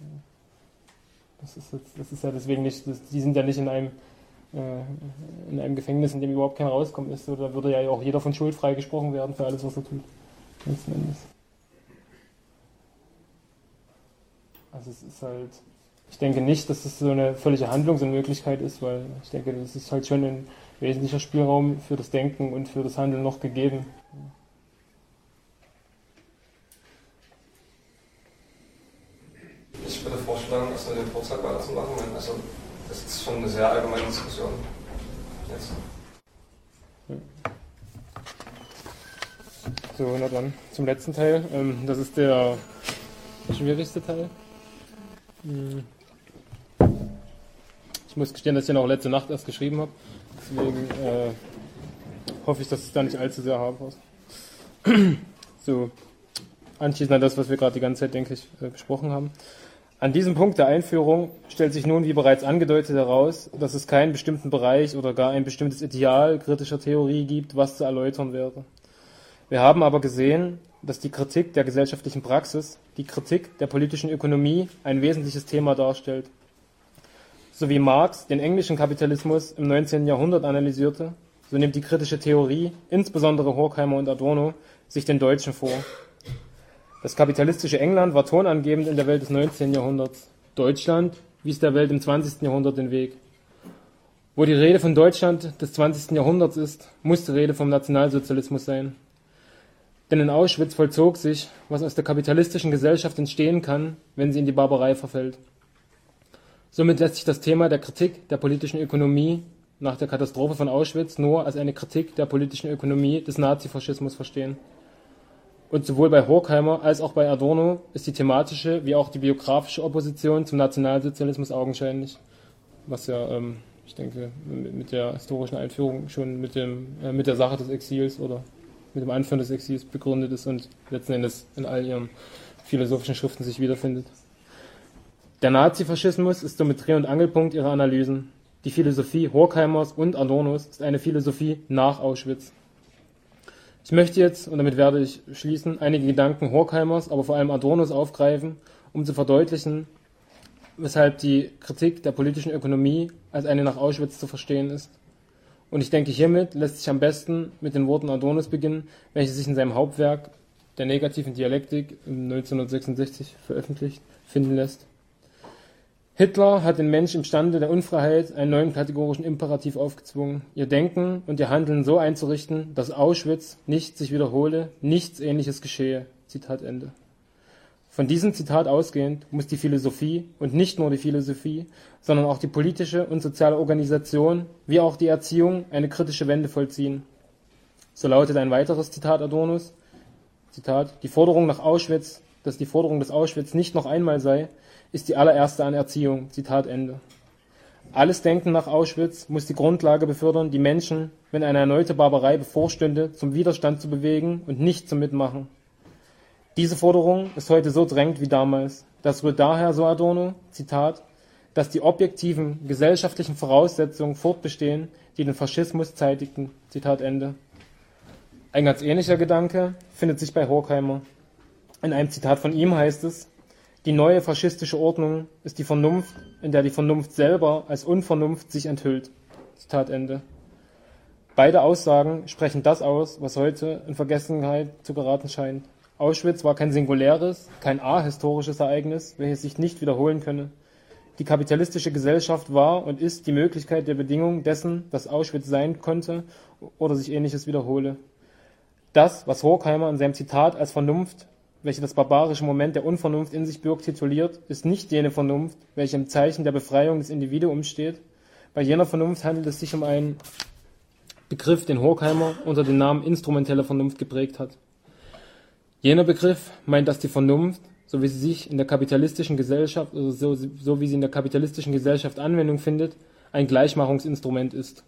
Speaker 1: Das ist, jetzt, das ist ja deswegen nicht, das, die sind ja nicht in einem in einem Gefängnis, in dem überhaupt kein Rauskommen ist, da würde ja auch jeder von schuldfrei gesprochen werden für alles, was er tut. Letzten Endes. Also es ist halt, ich denke nicht, dass es so eine völlige Handlungsunmöglichkeit ist, weil ich denke, das ist halt schon ein wesentlicher Spielraum für das Denken und für das Handeln noch gegeben.
Speaker 12: Ich würde vorschlagen, erstmal den Vortrag weiterzumachen. Also das ist schon eine sehr allgemeine Diskussion. Jetzt.
Speaker 1: So, na dann zum letzten Teil. Das ist der schwierigste Teil. Ich muss gestehen, dass ich den auch letzte Nacht erst geschrieben habe. Deswegen äh, hoffe ich, dass es da nicht allzu sehr hart ist. So, anschließend an das, was wir gerade die ganze Zeit, denke ich, besprochen haben. An diesem Punkt der Einführung stellt sich nun, wie bereits angedeutet, heraus, dass es keinen bestimmten Bereich oder gar ein bestimmtes Ideal kritischer Theorie gibt, was zu erläutern wäre. Wir haben aber gesehen, dass die Kritik der gesellschaftlichen Praxis, die Kritik der politischen Ökonomie ein wesentliches Thema darstellt. So wie Marx den englischen Kapitalismus im neunzehnten Jahrhundert analysierte, so nimmt die kritische Theorie, insbesondere Horkheimer und Adorno, sich den Deutschen vor. Das kapitalistische England war tonangebend in der Welt des neunzehnten Jahrhunderts. Deutschland wies der Welt im zwanzigsten Jahrhundert den Weg. Wo die Rede von Deutschland des zwanzigsten Jahrhunderts ist, muss die Rede vom Nationalsozialismus sein. Denn in Auschwitz vollzog sich, was aus der kapitalistischen Gesellschaft entstehen kann, wenn sie in die Barbarei verfällt. Somit lässt sich das Thema der Kritik der politischen Ökonomie nach der Katastrophe von Auschwitz nur als eine Kritik der politischen Ökonomie des Nazifaschismus verstehen. Und sowohl bei Horkheimer als auch bei Adorno ist die thematische wie auch die biografische Opposition zum Nationalsozialismus augenscheinlich, was ja, ähm, ich denke, mit der historischen Einführung schon mit, dem, äh, mit der Sache des Exils oder mit dem Anführen des Exils begründet ist und letzten Endes in all ihren philosophischen Schriften sich wiederfindet. Der Nazifaschismus ist somit Dreh- und Angelpunkt ihrer Analysen. Die Philosophie Horkheimers und Adornos ist eine Philosophie nach Auschwitz. Ich möchte jetzt, und damit werde ich schließen, einige Gedanken Horkheimers, aber vor allem Adornos aufgreifen, um zu verdeutlichen, weshalb die Kritik der politischen Ökonomie als eine nach Auschwitz zu verstehen ist. Und ich denke, hiermit lässt sich am besten mit den Worten Adornos beginnen, welches sich in seinem Hauptwerk der negativen Dialektik neunzehnhundertsechsundsechzig veröffentlicht finden lässt. Hitler hat den Menschen im Stande der Unfreiheit einen neuen kategorischen Imperativ aufgezwungen, ihr Denken und ihr Handeln so einzurichten, dass Auschwitz nicht sich wiederhole, nichts Ähnliches geschehe. Zitat Ende. Von diesem Zitat ausgehend muss die Philosophie und nicht nur die Philosophie, sondern auch die politische und soziale Organisation wie auch die Erziehung eine kritische Wende vollziehen. So lautet ein weiteres Zitat Adornos, Zitat, die Forderung nach Auschwitz, dass die Forderung des Auschwitz nicht noch einmal sei, ist die allererste an Erziehung. Zitat Ende. Alles Denken nach Auschwitz muss die Grundlage befördern, die Menschen, wenn eine erneute Barbarei bevorstünde, zum Widerstand zu bewegen und nicht zum Mitmachen. Diese Forderung ist heute so drängend wie damals. Das rührt daher, so Adorno, Zitat, dass die objektiven gesellschaftlichen Voraussetzungen fortbestehen, die den Faschismus zeitigten. Zitat Ende. Ein ganz ähnlicher Gedanke findet sich bei Horkheimer. In einem Zitat von ihm heißt es, die neue faschistische Ordnung ist die Vernunft, in der die Vernunft selber als Unvernunft sich enthüllt. Zitat Ende. Beide Aussagen sprechen das aus, was heute in Vergessenheit zu geraten scheint. Auschwitz war kein singuläres, kein ahistorisches Ereignis, welches sich nicht wiederholen könne. Die kapitalistische Gesellschaft war und ist die Möglichkeit der Bedingung dessen, dass Auschwitz sein konnte oder sich Ähnliches wiederhole. Das, was Horkheimer in seinem Zitat als Vernunft, welche das barbarische Moment der Unvernunft in sich birgt, tituliert, ist nicht jene Vernunft, welche im Zeichen der Befreiung des Individuums steht. Bei jener Vernunft handelt es sich um einen Begriff, den Horkheimer unter dem Namen instrumentelle Vernunft geprägt hat. Jener Begriff meint, dass die Vernunft, so wie sie sich in der kapitalistischen Gesellschaft, also so, so wie sie in der kapitalistischen Gesellschaft Anwendung findet, ein Gleichmachungsinstrument ist.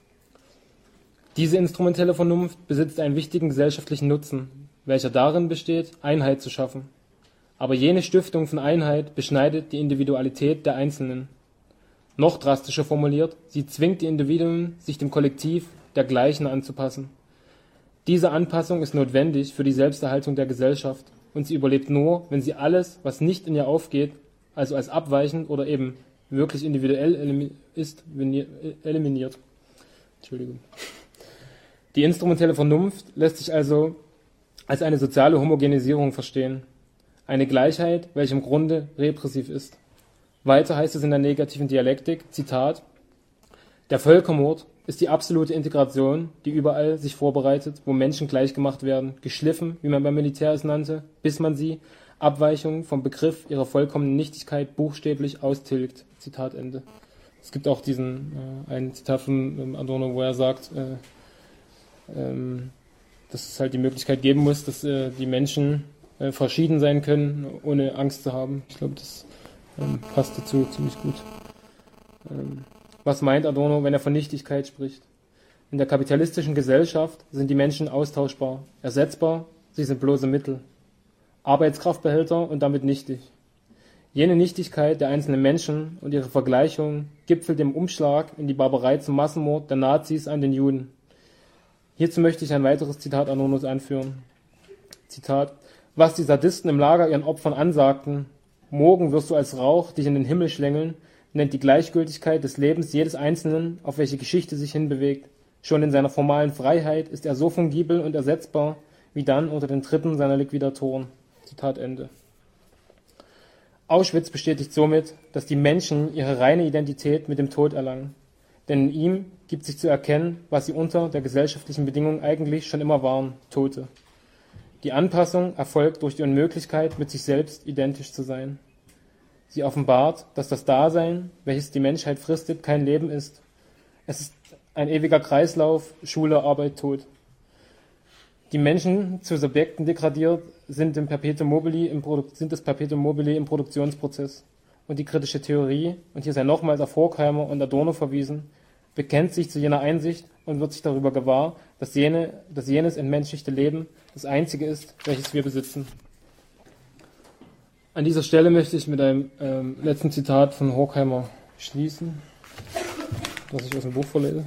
Speaker 1: Diese instrumentelle Vernunft besitzt einen wichtigen gesellschaftlichen Nutzen, welcher darin besteht, Einheit zu schaffen. Aber jene Stiftung von Einheit beschneidet die Individualität der Einzelnen. Noch drastischer formuliert, sie zwingt die Individuen, sich dem Kollektiv der Gleichen anzupassen. Diese Anpassung ist notwendig für die Selbsterhaltung der Gesellschaft und sie überlebt nur, wenn sie alles, was nicht in ihr aufgeht, also als abweichend oder eben wirklich individuell ist, eliminiert. Entschuldigung. Die instrumentelle Vernunft lässt sich also als eine soziale Homogenisierung verstehen. Eine Gleichheit, welche im Grunde repressiv ist. Weiter heißt es in der negativen Dialektik, Zitat, der Völkermord ist die absolute Integration, die überall sich vorbereitet, wo Menschen gleichgemacht werden, geschliffen, wie man beim Militär es nannte, bis man sie, Abweichungen vom Begriff ihrer vollkommenen Nichtigkeit, buchstäblich austilgt. Zitat Ende. Es gibt auch diesen, äh, ein Zitat von ähm, Adorno, wo er sagt, äh, ähm, dass es halt die Möglichkeit geben muss, dass äh, die Menschen äh, verschieden sein können, ohne Angst zu haben. Ich glaube, das ähm, passt dazu ziemlich gut. Ähm, was meint Adorno, wenn er von Nichtigkeit spricht? In der kapitalistischen Gesellschaft sind die Menschen austauschbar, ersetzbar, sie sind bloße Mittel. Arbeitskraftbehälter und damit nichtig. Jene Nichtigkeit der einzelnen Menschen und ihre Vergleichung gipfelt im Umschlag in die Barbarei zum Massenmord der Nazis an den Juden. Hierzu möchte ich ein weiteres Zitat Adornos anführen. Zitat: Was die Sadisten im Lager ihren Opfern ansagten: Morgen wirst du als Rauch dich in den Himmel schlängeln, nennt die Gleichgültigkeit des Lebens jedes Einzelnen, auf welche Geschichte sich hinbewegt. Schon in seiner formalen Freiheit ist er so fungibel und ersetzbar, wie dann unter den Tritten seiner Liquidatoren. Zitat Ende. Auschwitz bestätigt somit, dass die Menschen ihre reine Identität mit dem Tod erlangen. Denn in ihm gibt sich zu erkennen, was sie unter der gesellschaftlichen Bedingung eigentlich schon immer waren: Tote. Die Anpassung erfolgt durch die Unmöglichkeit, mit sich selbst identisch zu sein. Sie offenbart, dass das Dasein, welches die Menschheit fristet, kein Leben ist. Es ist ein ewiger Kreislauf: Schule, Arbeit, Tod. Die Menschen zu Subjekten degradiert, sind, im Perpetuum mobile im Produ- sind das Perpetuum mobile im Produktionsprozess. Und die kritische Theorie, und hier sei nochmals auf Horkheimer und Adorno verwiesen, bekennt sich zu jener Einsicht und wird sich darüber gewahr, dass, jene, dass jenes entmenschlichte Leben das einzige ist, welches wir besitzen. An dieser Stelle möchte ich mit einem ähm, letzten Zitat von Horkheimer schließen, das ich aus dem Buch vorlese.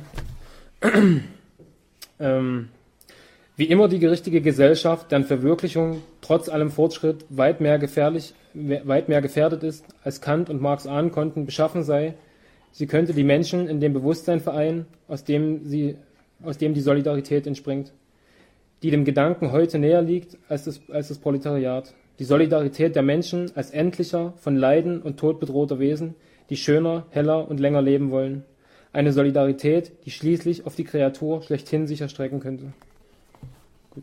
Speaker 1: ähm, Wie immer die gerichtige Gesellschaft, deren Verwirklichung trotz allem Fortschritt weit mehr gefährlich, weit mehr gefährdet ist, als Kant und Marx ahnen konnten, beschaffen sei, sie könnte die Menschen in dem Bewusstsein vereinen, aus dem, sie, aus dem die Solidarität entspringt, die dem Gedanken heute näher liegt als das, als das Proletariat. Die Solidarität der Menschen als endlicher, von Leiden und Tod bedrohter Wesen, die schöner, heller und länger leben wollen. Eine Solidarität, die schließlich auf die Kreatur schlechthin sich erstrecken könnte. Gut.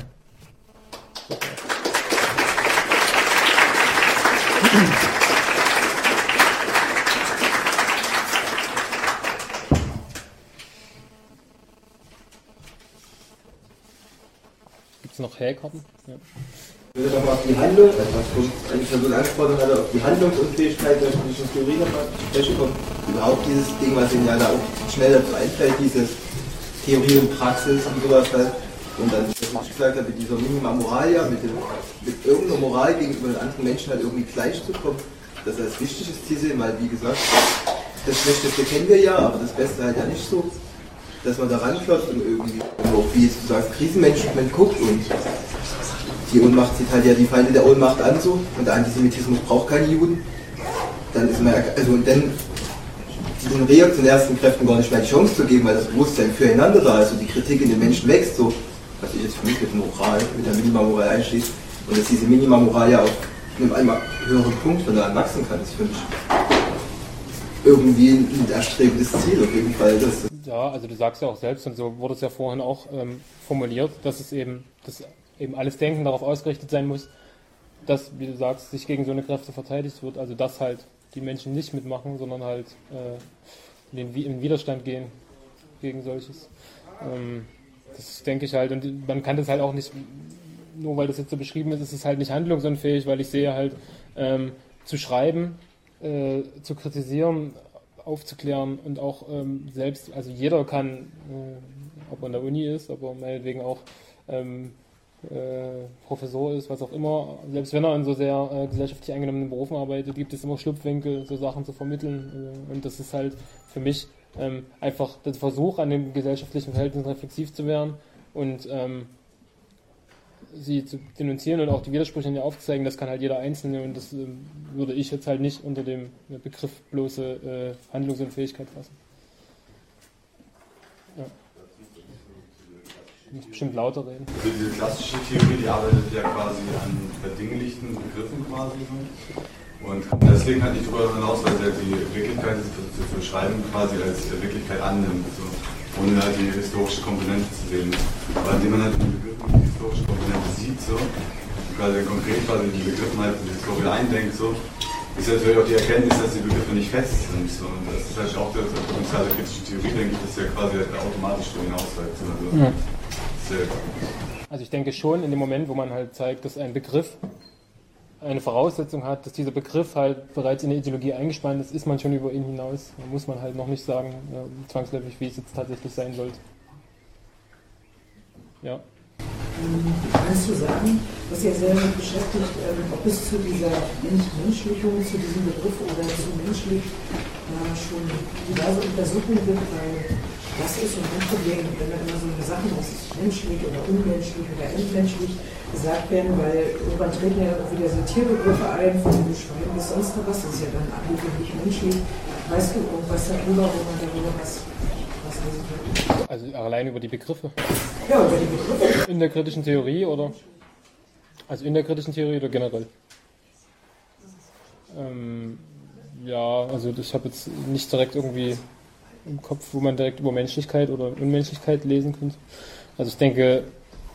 Speaker 1: Gibt es noch Häkarten? Ja.
Speaker 8: Ich würde nochmal auf die Handlung, also was eine Person angesprochen hatte, auf die Handlungsunfähigkeit der politischen Theorie nochmal zu sprechen kommen. Überhaupt dieses Ding, was Ihnen ja da auch schnell dazu einfällt, dieses Theorie und Praxis und sowas halt. Und dann, was ich gesagt habe, mit dieser Minima Moralia, mit, dem, mit irgendeiner Moral gegenüber den anderen Menschen halt irgendwie gleich zu kommen, das als wichtiges Ziel sehen, weil wie gesagt, das Schlechteste kennen wir ja, aber das Beste halt ja nicht so, dass man da ranklopft und irgendwie, auch wie jetzt du sagst, Krisenmanagement guckt und die Ohnmacht sieht halt ja die Feinde der Ohnmacht an so und der Antisemitismus braucht keine Juden, dann ist man ja, also und dann diesen reaktionärsten Kräften gar nicht mehr die Chance zu geben, weil das Bewusstsein füreinander da ist und die Kritik in den Menschen wächst so, was ich jetzt für mich mit Moral, mit der Minimalmoral einschließt und dass diese Minimalmoral ja auf einem einmal höheren Punkt von da an wachsen kann, ist für mich irgendwie ein erstrebendes Ziel auf jeden Fall. Das
Speaker 1: ja, also du sagst ja auch selbst, und so wurde es ja vorhin auch ähm, formuliert, dass es eben, dass eben alles Denken darauf ausgerichtet sein muss, dass, wie du sagst, sich gegen so eine Kräfte verteidigt wird, also dass halt die Menschen nicht mitmachen, sondern halt äh, in den Widerstand gehen gegen solches. Ähm, das denke ich halt, und man kann das halt auch nicht, nur weil das jetzt so beschrieben ist, ist es halt nicht handlungsunfähig, weil ich sehe halt, ähm, zu schreiben, äh, zu kritisieren, aufzuklären und auch ähm, selbst, also jeder kann, äh, ob er an der Uni ist, ob er meinetwegen auch ähm, äh, Professor ist, was auch immer, selbst wenn er in so sehr äh, gesellschaftlich eingenommenen Berufen arbeitet, gibt es immer Schlupfwinkel, so Sachen zu vermitteln. Äh, und das ist halt für mich ähm, einfach der Versuch, an den gesellschaftlichen Verhältnissen reflexiv zu werden und ähm, sie zu denunzieren und auch die Widersprüche in ihr aufzuzeigen. Das kann halt jeder Einzelne, und das äh, würde ich jetzt halt nicht unter dem Begriff bloße äh, Handlungsunfähigkeit fassen. Ja. Ich muss bestimmt lauter reden.
Speaker 9: Also diese klassische Theorie, die arbeitet ja quasi an verdinglichten Begriffen quasi. Und deswegen halt nicht darüber hinaus, weil sie halt die Wirklichkeit zu beschreiben quasi als Wirklichkeit annimmt. So. Ohne halt die historische Komponente zu sehen. Aber indem man halt die Begriffe die historische Komponente sieht, so, und quasi konkret quasi die Begriffe halt in die Historie eindenkt, so, ist natürlich auch die Erkenntnis, dass die Begriffe nicht fest sind. So. Und das ist halt auch das Potenzial der kritischen Theorie, denke ich, dass ja quasi automatisch so hinausläuft. Also,
Speaker 1: ja.
Speaker 9: Sehr
Speaker 1: Also ich denke schon, in dem Moment, wo man halt zeigt, dass ein Begriff eine Voraussetzung hat, dass dieser Begriff halt bereits in der Ideologie eingespannt ist, ist man schon über ihn hinaus. Da muss man halt noch nicht sagen, ja, zwangsläufig, wie es jetzt tatsächlich sein sollte. Ja.
Speaker 5: Kannst du sagen, was ja sehr mit beschäftigt, ob es zu dieser Entmenschlichung, zu diesem Begriff oder zu menschlich äh, schon diverse Untersuchungen gibt, weil das ist so ein Problem, wenn da immer so eine Sachen, was ist menschlich oder unmenschlich oder entmenschlich gesagt werden, weil irgendwann treten ja auch wieder so Tierbegriffe ein, von Beschreiben bis sonst noch was, das ist ja dann eigentlich menschlich. Weißt du irgendwas darüber, wo man darüber was, was lesen kann?
Speaker 1: Also allein über die Begriffe?
Speaker 5: Ja, über die Begriffe.
Speaker 1: In der kritischen Theorie oder? Also in der kritischen Theorie oder generell? Ähm, ja, also ich habe jetzt nicht direkt irgendwie im Kopf, wo man direkt über Menschlichkeit oder Unmenschlichkeit lesen könnte. Also ich denke,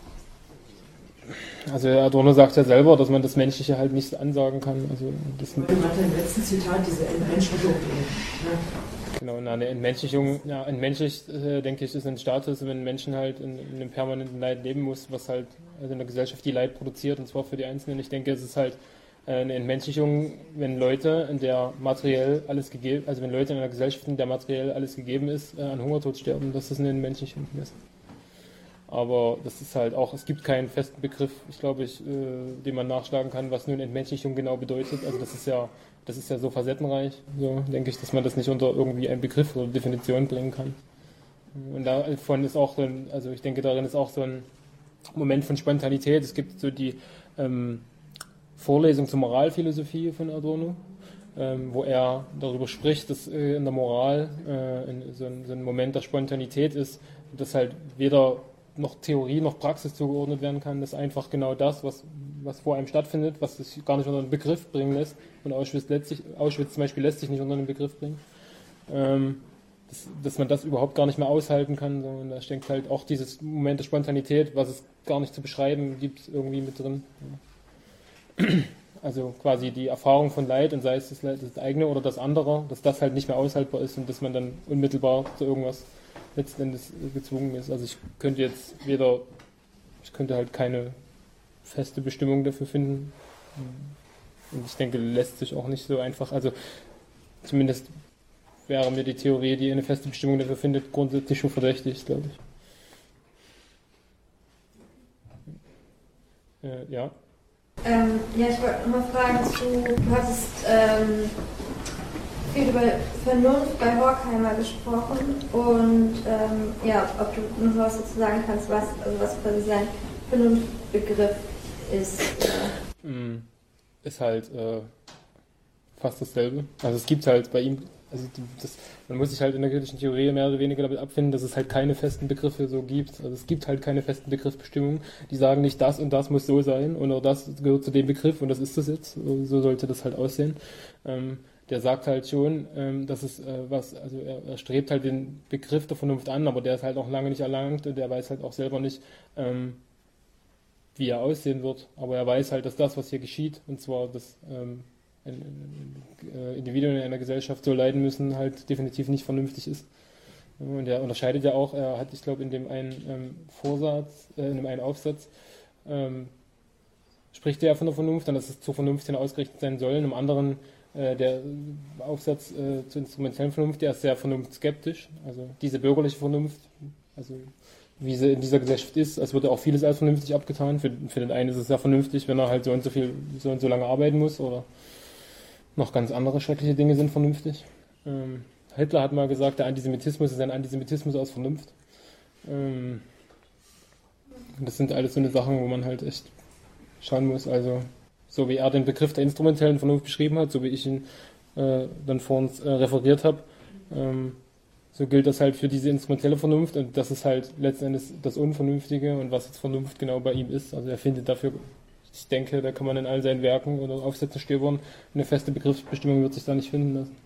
Speaker 1: also Adorno sagt ja selber, dass man das Menschliche halt nicht ansagen kann. Also das
Speaker 5: du hattest im letzten Zitat diese Entmenschlichung. Ne?
Speaker 1: Genau, na, eine Entmenschlichung, ja, entmenschlicht, äh, denke ich, ist ein Status, wenn Menschen halt in, in einem permanenten Leid leben muss, was halt also in der Gesellschaft die Leid produziert, und zwar für die Einzelnen. Ich denke, es ist halt äh, eine Entmenschlichung, wenn Leute, in der materiell alles gegeben, also wenn Leute in einer Gesellschaft, in der materiell alles gegeben ist, äh, an Hungertod sterben, das ist eine Entmenschlichung. Aber das ist halt auch, es gibt keinen festen Begriff, ich glaube, ich, äh, den man nachschlagen kann, was nun Entmenschlichung genau bedeutet. Also das ist ja, das ist ja so facettenreich, so denke ich, dass man das nicht unter irgendwie einen Begriff oder Definition bringen kann. Und davon ist auch so ein, also ich denke, darin ist auch so ein Moment von Spontanität. Es gibt so die ähm, Vorlesung zur Moralphilosophie von Adorno, ähm, wo er darüber spricht, dass äh, in der Moral äh, in, so, ein, so ein Moment der Spontanität ist, dass halt weder noch Theorie noch Praxis zugeordnet werden kann, dass einfach genau das, was, was vor einem stattfindet, was sich gar nicht unter einen Begriff bringen lässt, und Auschwitz, letztlich, Auschwitz zum Beispiel lässt sich nicht unter einen Begriff bringen, ähm, dass, dass man das überhaupt gar nicht mehr aushalten kann, sondern da steckt halt auch dieses Moment der Spontanität, was es gar nicht zu beschreiben gibt, irgendwie mit drin. Also quasi die Erfahrung von Leid, und sei es das, Leid, das eigene oder das andere, dass das halt nicht mehr aushaltbar ist und dass man dann unmittelbar zu irgendwas letzten Endes gezwungen ist. Also ich könnte jetzt weder, ich könnte halt keine feste Bestimmung dafür finden. Und ich denke, lässt sich auch nicht so einfach, also zumindest wäre mir die Theorie, die eine feste Bestimmung dafür findet, grundsätzlich schon verdächtig, glaube ich. Äh, ja.
Speaker 13: Ähm, ja, ich wollte nochmal fragen zu, du hattest ähm, viel über Vernunft bei Horkheimer gesprochen und ähm, ja, ob du noch was dazu sagen kannst, was, also was quasi sein Vernunftbegriff ist.
Speaker 1: Oder? Ist halt äh, fast dasselbe. Also es gibt halt bei ihm, also das, man muss sich halt in der kritischen Theorie mehr oder weniger damit abfinden, dass es halt keine festen Begriffe so gibt. Also es gibt halt keine festen Begriffsbestimmungen, die sagen nicht, das und das muss so sein oder das gehört zu dem Begriff und das ist das jetzt. So sollte das halt aussehen. Ähm, der sagt halt schon, ähm, dass es äh, was, also er, er strebt halt den Begriff der Vernunft an, aber der ist halt noch lange nicht erlangt und der weiß halt auch selber nicht, ähm, wie er aussehen wird. Aber er weiß halt, dass das, was hier geschieht, und zwar das ähm, Individuen in einer Gesellschaft so leiden müssen, halt definitiv nicht vernünftig ist. Und er unterscheidet ja auch, er hat, ich glaube, in dem einen ähm, Vorsatz, äh, in dem einen Aufsatz, ähm, spricht er von der Vernunft, dann dass es zur Vernunft hin ausgerichtet sein soll. Im anderen, äh, der Aufsatz äh, zur instrumentellen Vernunft, der ist sehr vernunftskeptisch. Also diese bürgerliche Vernunft, also wie sie in dieser Gesellschaft ist, es wird auch vieles als vernünftig abgetan. Für, für den einen ist es sehr vernünftig, wenn er halt so und so viel, so und so lange arbeiten muss, oder noch ganz andere schreckliche Dinge sind vernünftig. Ähm, Hitler hat mal gesagt, der Antisemitismus ist ein Antisemitismus aus Vernunft. Ähm, das sind alles so eine Sachen, wo man halt echt schauen muss. Also so wie er den Begriff der instrumentellen Vernunft beschrieben hat, so wie ich ihn äh, dann vor uns äh, referiert habe, ähm, so gilt das halt für diese instrumentelle Vernunft, und das ist halt letzten Endes das Unvernünftige und was jetzt Vernunft genau bei ihm ist. Also er findet dafür, ich denke, da kann man in all seinen Werken oder Aufsätzen stöbern, eine feste Begriffsbestimmung wird sich da nicht finden lassen.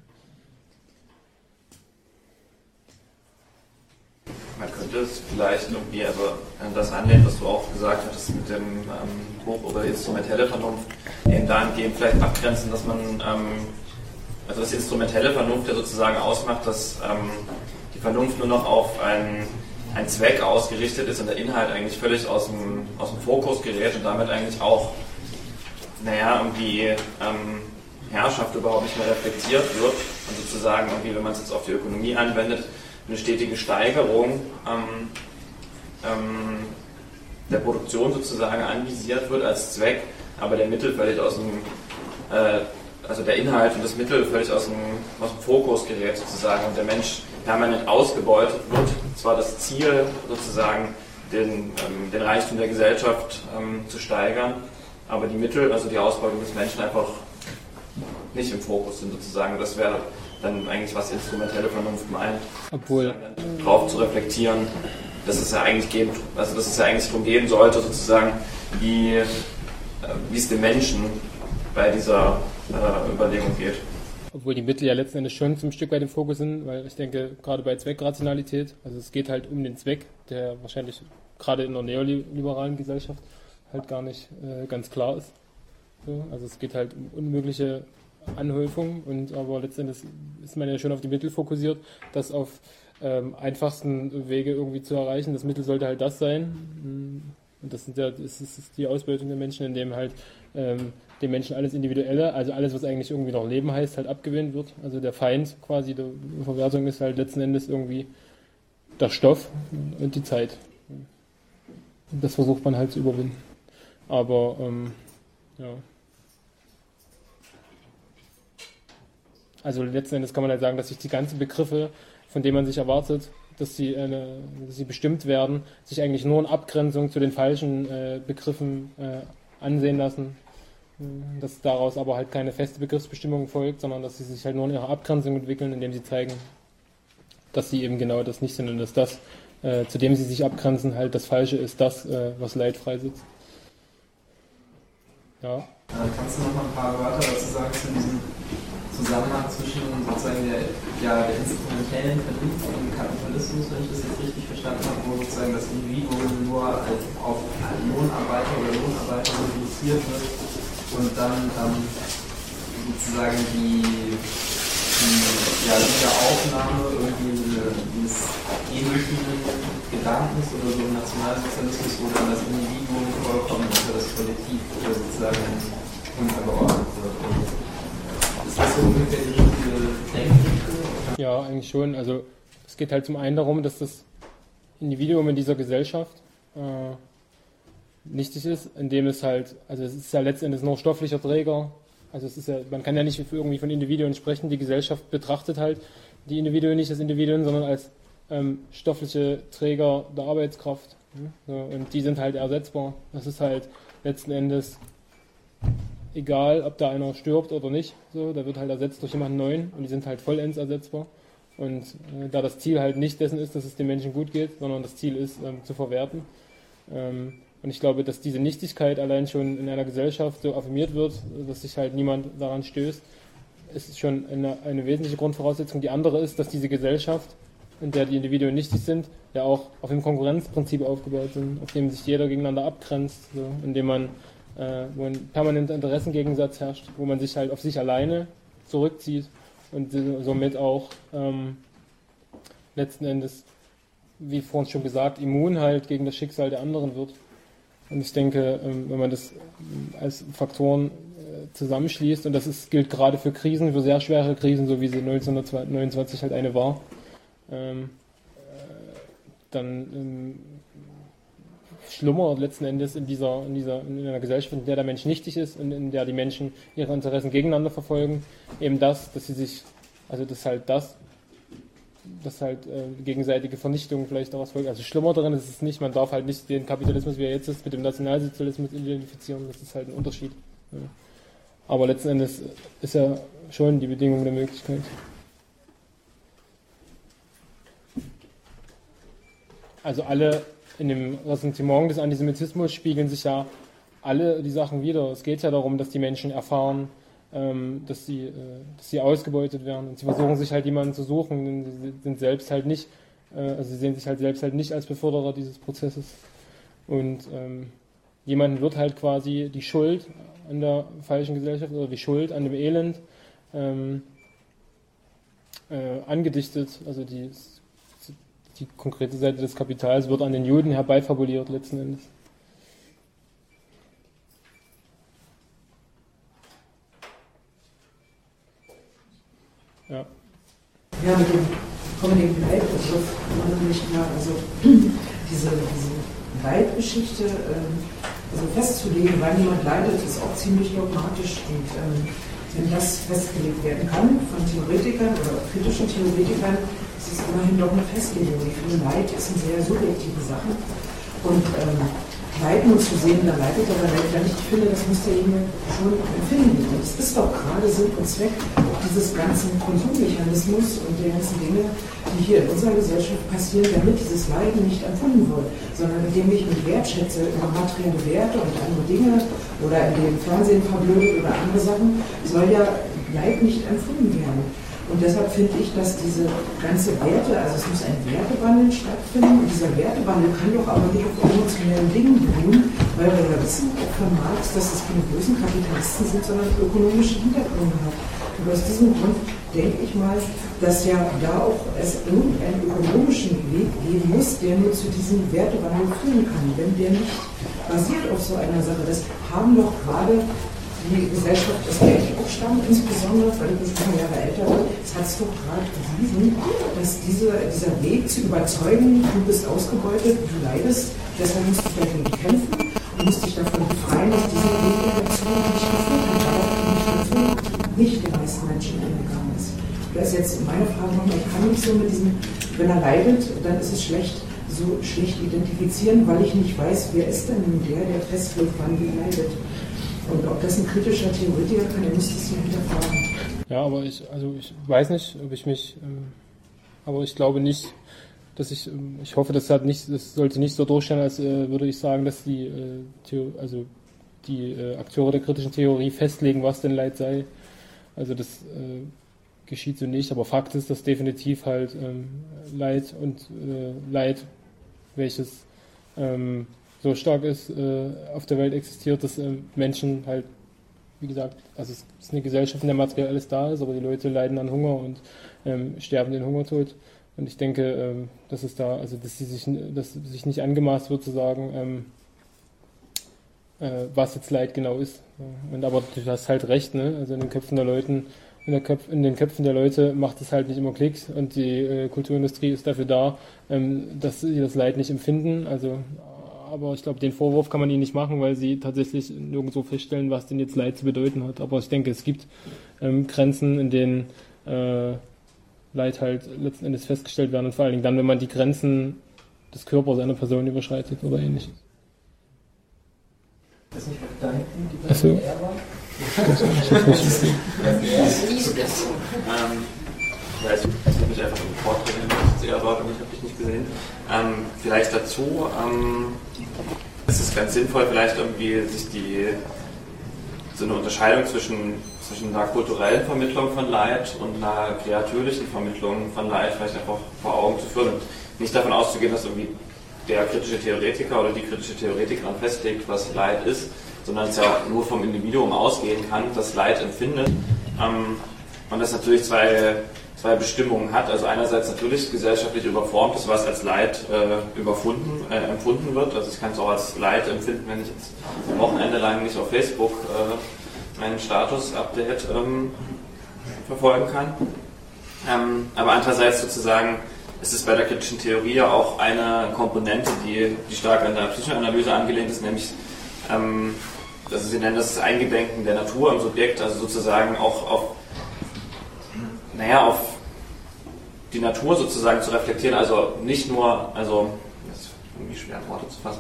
Speaker 14: Man könnte es vielleicht irgendwie, also das annehmen, was du auch gesagt hattest mit dem ähm, Buch über instrumentelle Vernunft, eben dahingehend vielleicht abgrenzen, dass man, ähm, also das instrumentelle Vernunft ja sozusagen ausmacht, dass ähm, die Vernunft nur noch auf einen, einen Zweck ausgerichtet ist und der Inhalt eigentlich völlig aus dem, aus dem Fokus gerät und damit eigentlich auch, naja, irgendwie ähm, Herrschaft überhaupt nicht mehr reflektiert wird und sozusagen irgendwie, wenn man es jetzt auf die Ökonomie anwendet, eine stetige Steigerung ähm, ähm, der Produktion sozusagen anvisiert wird als Zweck, aber der Mittel völlig aus dem, äh, also der Inhalt und das Mittel völlig aus dem, aus dem Fokus gerät sozusagen und der Mensch permanent ausgebeutet wird. Zwar das Ziel sozusagen, den, ähm, den Reichtum der Gesellschaft ähm, zu steigern, aber die Mittel, also die Ausbeutung des Menschen einfach nicht im Fokus sind sozusagen. Das wäre dann eigentlich, was instrumentelle Vernunft meint.
Speaker 1: Obwohl
Speaker 14: drauf zu reflektieren, dass es ja eigentlich geben, also dass es ja eigentlich darum gehen sollte, sozusagen, wie, äh, wie es dem Menschen bei dieser äh, Überlegung geht.
Speaker 1: Obwohl die Mittel ja letzten Endes schon zum Stück weit im Fokus sind, weil ich denke, gerade bei Zweckrationalität, also es geht halt um den Zweck, der wahrscheinlich gerade in einer neoliberalen Gesellschaft halt gar nicht äh, ganz klar ist. So, also es geht halt um unmögliche Anhäufung und aber letztendlich ist man ja schon auf die Mittel fokussiert, das auf ähm, einfachsten Wege irgendwie zu erreichen. Das Mittel sollte halt das sein. Und das, sind ja, das ist die Ausbeutung der Menschen, indem halt ähm, den Menschen alles Individuelle, also alles, was eigentlich irgendwie noch Leben heißt, halt abgewöhnt wird. Also der Feind quasi der Verwertung ist halt letzten Endes irgendwie der Stoff und die Zeit. Das versucht man halt zu überwinden. Aber ähm, ja. Also letzten Endes kann man halt sagen, dass sich die ganzen Begriffe, von denen man sich erwartet, dass sie, eine, dass sie bestimmt werden, sich eigentlich nur in Abgrenzung zu den falschen äh, Begriffen äh, ansehen lassen. Dass daraus aber halt keine feste Begriffsbestimmung folgt, sondern dass sie sich halt nur in ihrer Abgrenzung entwickeln, indem sie zeigen, dass sie eben genau das nicht sind und dass das, äh, zu dem sie sich abgrenzen, halt das Falsche ist, das, äh, was Leid freisetzt. Ja.
Speaker 10: Kannst du noch mal ein paar Wörter dazu sagen zu diesem Zusammenhang zwischen sozusagen der, ja, der instrumentellen Vernunft und dem Kapitalismus, wenn ich das jetzt richtig verstanden habe, wo sozusagen das Individuum nur als auf Lohnarbeiter oder Lohnarbeiter reduziert wird und dann ähm, sozusagen die, die ja, Wiederaufnahme irgendwie dieses ähnlichen Gedankens oder so im Nationalsozialismus, wo dann das Individuum vollkommen unter das Kollektiv oder sozusagen untergeordnet wird. Ist das so ungefähr die richtige Denkrichtung?
Speaker 1: Ja, eigentlich schon. Also es geht halt zum einen darum, dass das Individuum in dieser Gesellschaft äh, nichtig ist, indem es halt, also es ist ja letztendlich nur stofflicher Träger. Also es ist ja, man kann ja nicht irgendwie von Individuen sprechen. Die Gesellschaft betrachtet halt die Individuen nicht als Individuen, sondern als ähm, stoffliche Träger der Arbeitskraft. So, und die sind halt ersetzbar. Das ist halt letzten Endes egal, ob da einer stirbt oder nicht. So, da wird halt ersetzt durch jemanden neuen und die sind halt vollends ersetzbar. Und äh, da das Ziel halt nicht dessen ist, dass es den Menschen gut geht, sondern das Ziel ist, ähm, zu verwerten. Ähm, und ich glaube, dass diese Nichtigkeit allein schon in einer Gesellschaft so affirmiert wird, dass sich halt niemand daran stößt, ist schon eine, eine wesentliche Grundvoraussetzung. Die andere ist, dass diese Gesellschaft, in der die Individuen nichtig sind, ja auch auf dem Konkurrenzprinzip aufgebaut sind, auf dem sich jeder gegeneinander abgrenzt, so, indem man, äh, wo ein permanenter Interessengegensatz herrscht, wo man sich halt auf sich alleine zurückzieht und somit auch ähm, letzten Endes, wie vorhin schon gesagt, immun halt gegen das Schicksal der anderen wird. Und ich denke, wenn man das als Faktoren zusammenschließt, und das ist, gilt gerade für Krisen, für sehr schwere Krisen, so wie sie neunzehnhundertneunundzwanzig halt eine war, ähm, dann ähm, schlummert letzten Endes in dieser, in dieser, in einer Gesellschaft, in der der Mensch nichtig ist und in der die Menschen ihre Interessen gegeneinander verfolgen, eben das, dass sie sich, also das halt das, dass halt äh, gegenseitige Vernichtung vielleicht daraus folgt. Also schlimmer darin ist es nicht, man darf halt nicht den Kapitalismus, wie er jetzt ist, mit dem Nationalsozialismus identifizieren, das ist halt ein Unterschied. Ja. Aber letzten Endes ist ja schon die Bedingung der Möglichkeit. Also alle in dem Ressentiment des Antisemitismus spiegeln sich ja alle die Sachen wider. Es geht ja darum, dass die Menschen erfahren, Dass sie, dass sie ausgebeutet werden und sie versuchen sich halt jemanden zu suchen, denn sie sind selbst halt nicht, also sie sehen sich halt selbst halt nicht als Beförderer dieses Prozesses und ähm, jemanden wird halt quasi die Schuld an der falschen Gesellschaft oder die Schuld an dem Elend ähm, äh, angedichtet, also die, die konkrete Seite des Kapitals wird an den Juden herbeifabuliert letzten Endes. Ja.
Speaker 5: Ja, mit dem kommenden Leitbegriff wundert mich immer, also diese, diese Leitgeschichte ähm, also festzulegen, weil jemand leidet, ist auch ziemlich dogmatisch. Und ähm, wenn das festgelegt werden kann von Theoretikern oder kritischen Theoretikern, ist es immerhin doch eine Festlegung. Ich finde, Leid ist eine sehr subjektive Sache. Und ähm, Leiden und zu sehen, da leidet er aber leider nicht. Ich finde, das muss derjenige schon empfinden. Und es ist doch gerade Sinn und Zweck dieses ganzen Konsummechanismus und der ganzen Dinge, die hier in unserer Gesellschaft passieren, damit dieses Leiden nicht empfunden wird, sondern indem ich mich wertschätze über materielle Werte und andere Dinge oder in dem Fernsehen verblödet oder andere Sachen, soll ja Leid nicht empfunden werden. Und deshalb finde ich, dass diese ganze Werte, also es muss ein Wertewandel stattfinden, und dieser Wertewandel kann doch aber nicht auf emotionellen Dingen beruhen, weil wir ja wissen von Marx, dass es keine bösen Kapitalisten sind, sondern ökonomische Hintergründe hat. Und aus diesem Grund denke ich mal, dass ja da auch es irgendeinen ökonomischen Weg geben muss, der nur zu diesem Wertewandel führen kann. Wenn der nicht basiert auf so einer Sache, das haben doch gerade die Gesellschaft, das der ich auch stamme, insbesondere, weil ich ein paar Jahre älter bin, es hat es doch gerade bewiesen, dass diese, dieser Weg zu überzeugen, du bist ausgebeutet, du leidest, deshalb musst du dagegen kämpfen und musst dich davon befreien, dass dieser Weg der dazu nicht geführt hat, darauf nicht, nicht den meisten Menschen eingegangen ist. Da ist jetzt meine Frage nochmal, ich kann nicht so mit diesem, wenn er leidet, dann ist es schlecht, so schlecht identifizieren, weil ich nicht weiß, wer ist denn nun der, der festlegt, wann wie leidet. Und ob das ein kritischer Theoretiker kann, der muss das ja hinterfragen.
Speaker 1: Ja, aber ich, also ich weiß nicht, ob ich mich, ähm, aber ich glaube nicht, dass ich, ähm, ich hoffe, das hat nicht, das sollte nicht so durchstehen, als äh, würde ich sagen, dass die, äh, Theo, also die äh, Akteure der kritischen Theorie festlegen, was denn Leid sei. Also das äh, geschieht so nicht, aber Fakt ist, dass definitiv halt ähm, Leid und äh, Leid, welches ähm, so stark ist, äh, auf der Welt existiert, dass äh, Menschen halt, wie gesagt, also es ist eine Gesellschaft, in der materiell alles da ist, aber die Leute leiden an Hunger und ähm, sterben den Hungertod. Und ich denke, ähm, dass es da, also dass sie sich, dass sich nicht angemaßt wird zu sagen, ähm, äh, was jetzt Leid genau ist. Und aber du hast halt recht, ne? Also in den Köpfen der Leuten, in, der Köpf, in den Köpfen der Leute macht es halt nicht immer Klick und die äh, Kulturindustrie ist dafür da, ähm, dass sie das Leid nicht empfinden. Also aber ich glaube, den Vorwurf kann man ihnen nicht machen, weil sie tatsächlich nirgendwo feststellen, was denn jetzt Leid zu bedeuten hat. Aber ich denke, es gibt ähm, Grenzen, in denen äh, Leid halt letzten Endes festgestellt werden und vor allen Dingen dann, wenn man die Grenzen des Körpers einer Person überschreitet oder ähnliches.
Speaker 6: Das nicht da hinten die
Speaker 1: Achso.
Speaker 6: Er war?
Speaker 1: Das ist jetzt nicht.
Speaker 14: Ja, ich habe mich einfach im Vortrag erwartet und ich habe dich nicht gesehen. Ähm, vielleicht dazu, ähm, es ist ganz sinnvoll, vielleicht irgendwie sich die so eine Unterscheidung zwischen, zwischen einer kulturellen Vermittlung von Leid und einer kreatürlichen Vermittlung von Leid vielleicht einfach vor Augen zu führen und nicht davon auszugehen, dass irgendwie der kritische Theoretiker oder die kritische Theoretikerin festlegt, was Leid ist, sondern es ja nur vom Individuum ausgehen kann, das Leid empfindet. Ähm, und das natürlich zwei zwei Bestimmungen hat. Also einerseits natürlich gesellschaftlich überformt ist, was als Leid äh, überfunden, äh, empfunden wird. Also ich kann es auch als Leid empfinden, wenn ich jetzt ein Wochenende lang nicht auf Facebook äh, meinen Status-Update ähm, verfolgen kann. Ähm, aber andererseits sozusagen ist es bei der kritischen Theorie ja auch eine Komponente, die, die stark an der Psychoanalyse angelehnt ist, nämlich ähm, also sie nennen das Eingedenken der Natur im Subjekt, also sozusagen auch auf naja, auf die Natur sozusagen zu reflektieren, also nicht nur, also, das ist irgendwie schwer in Worte zu fassen.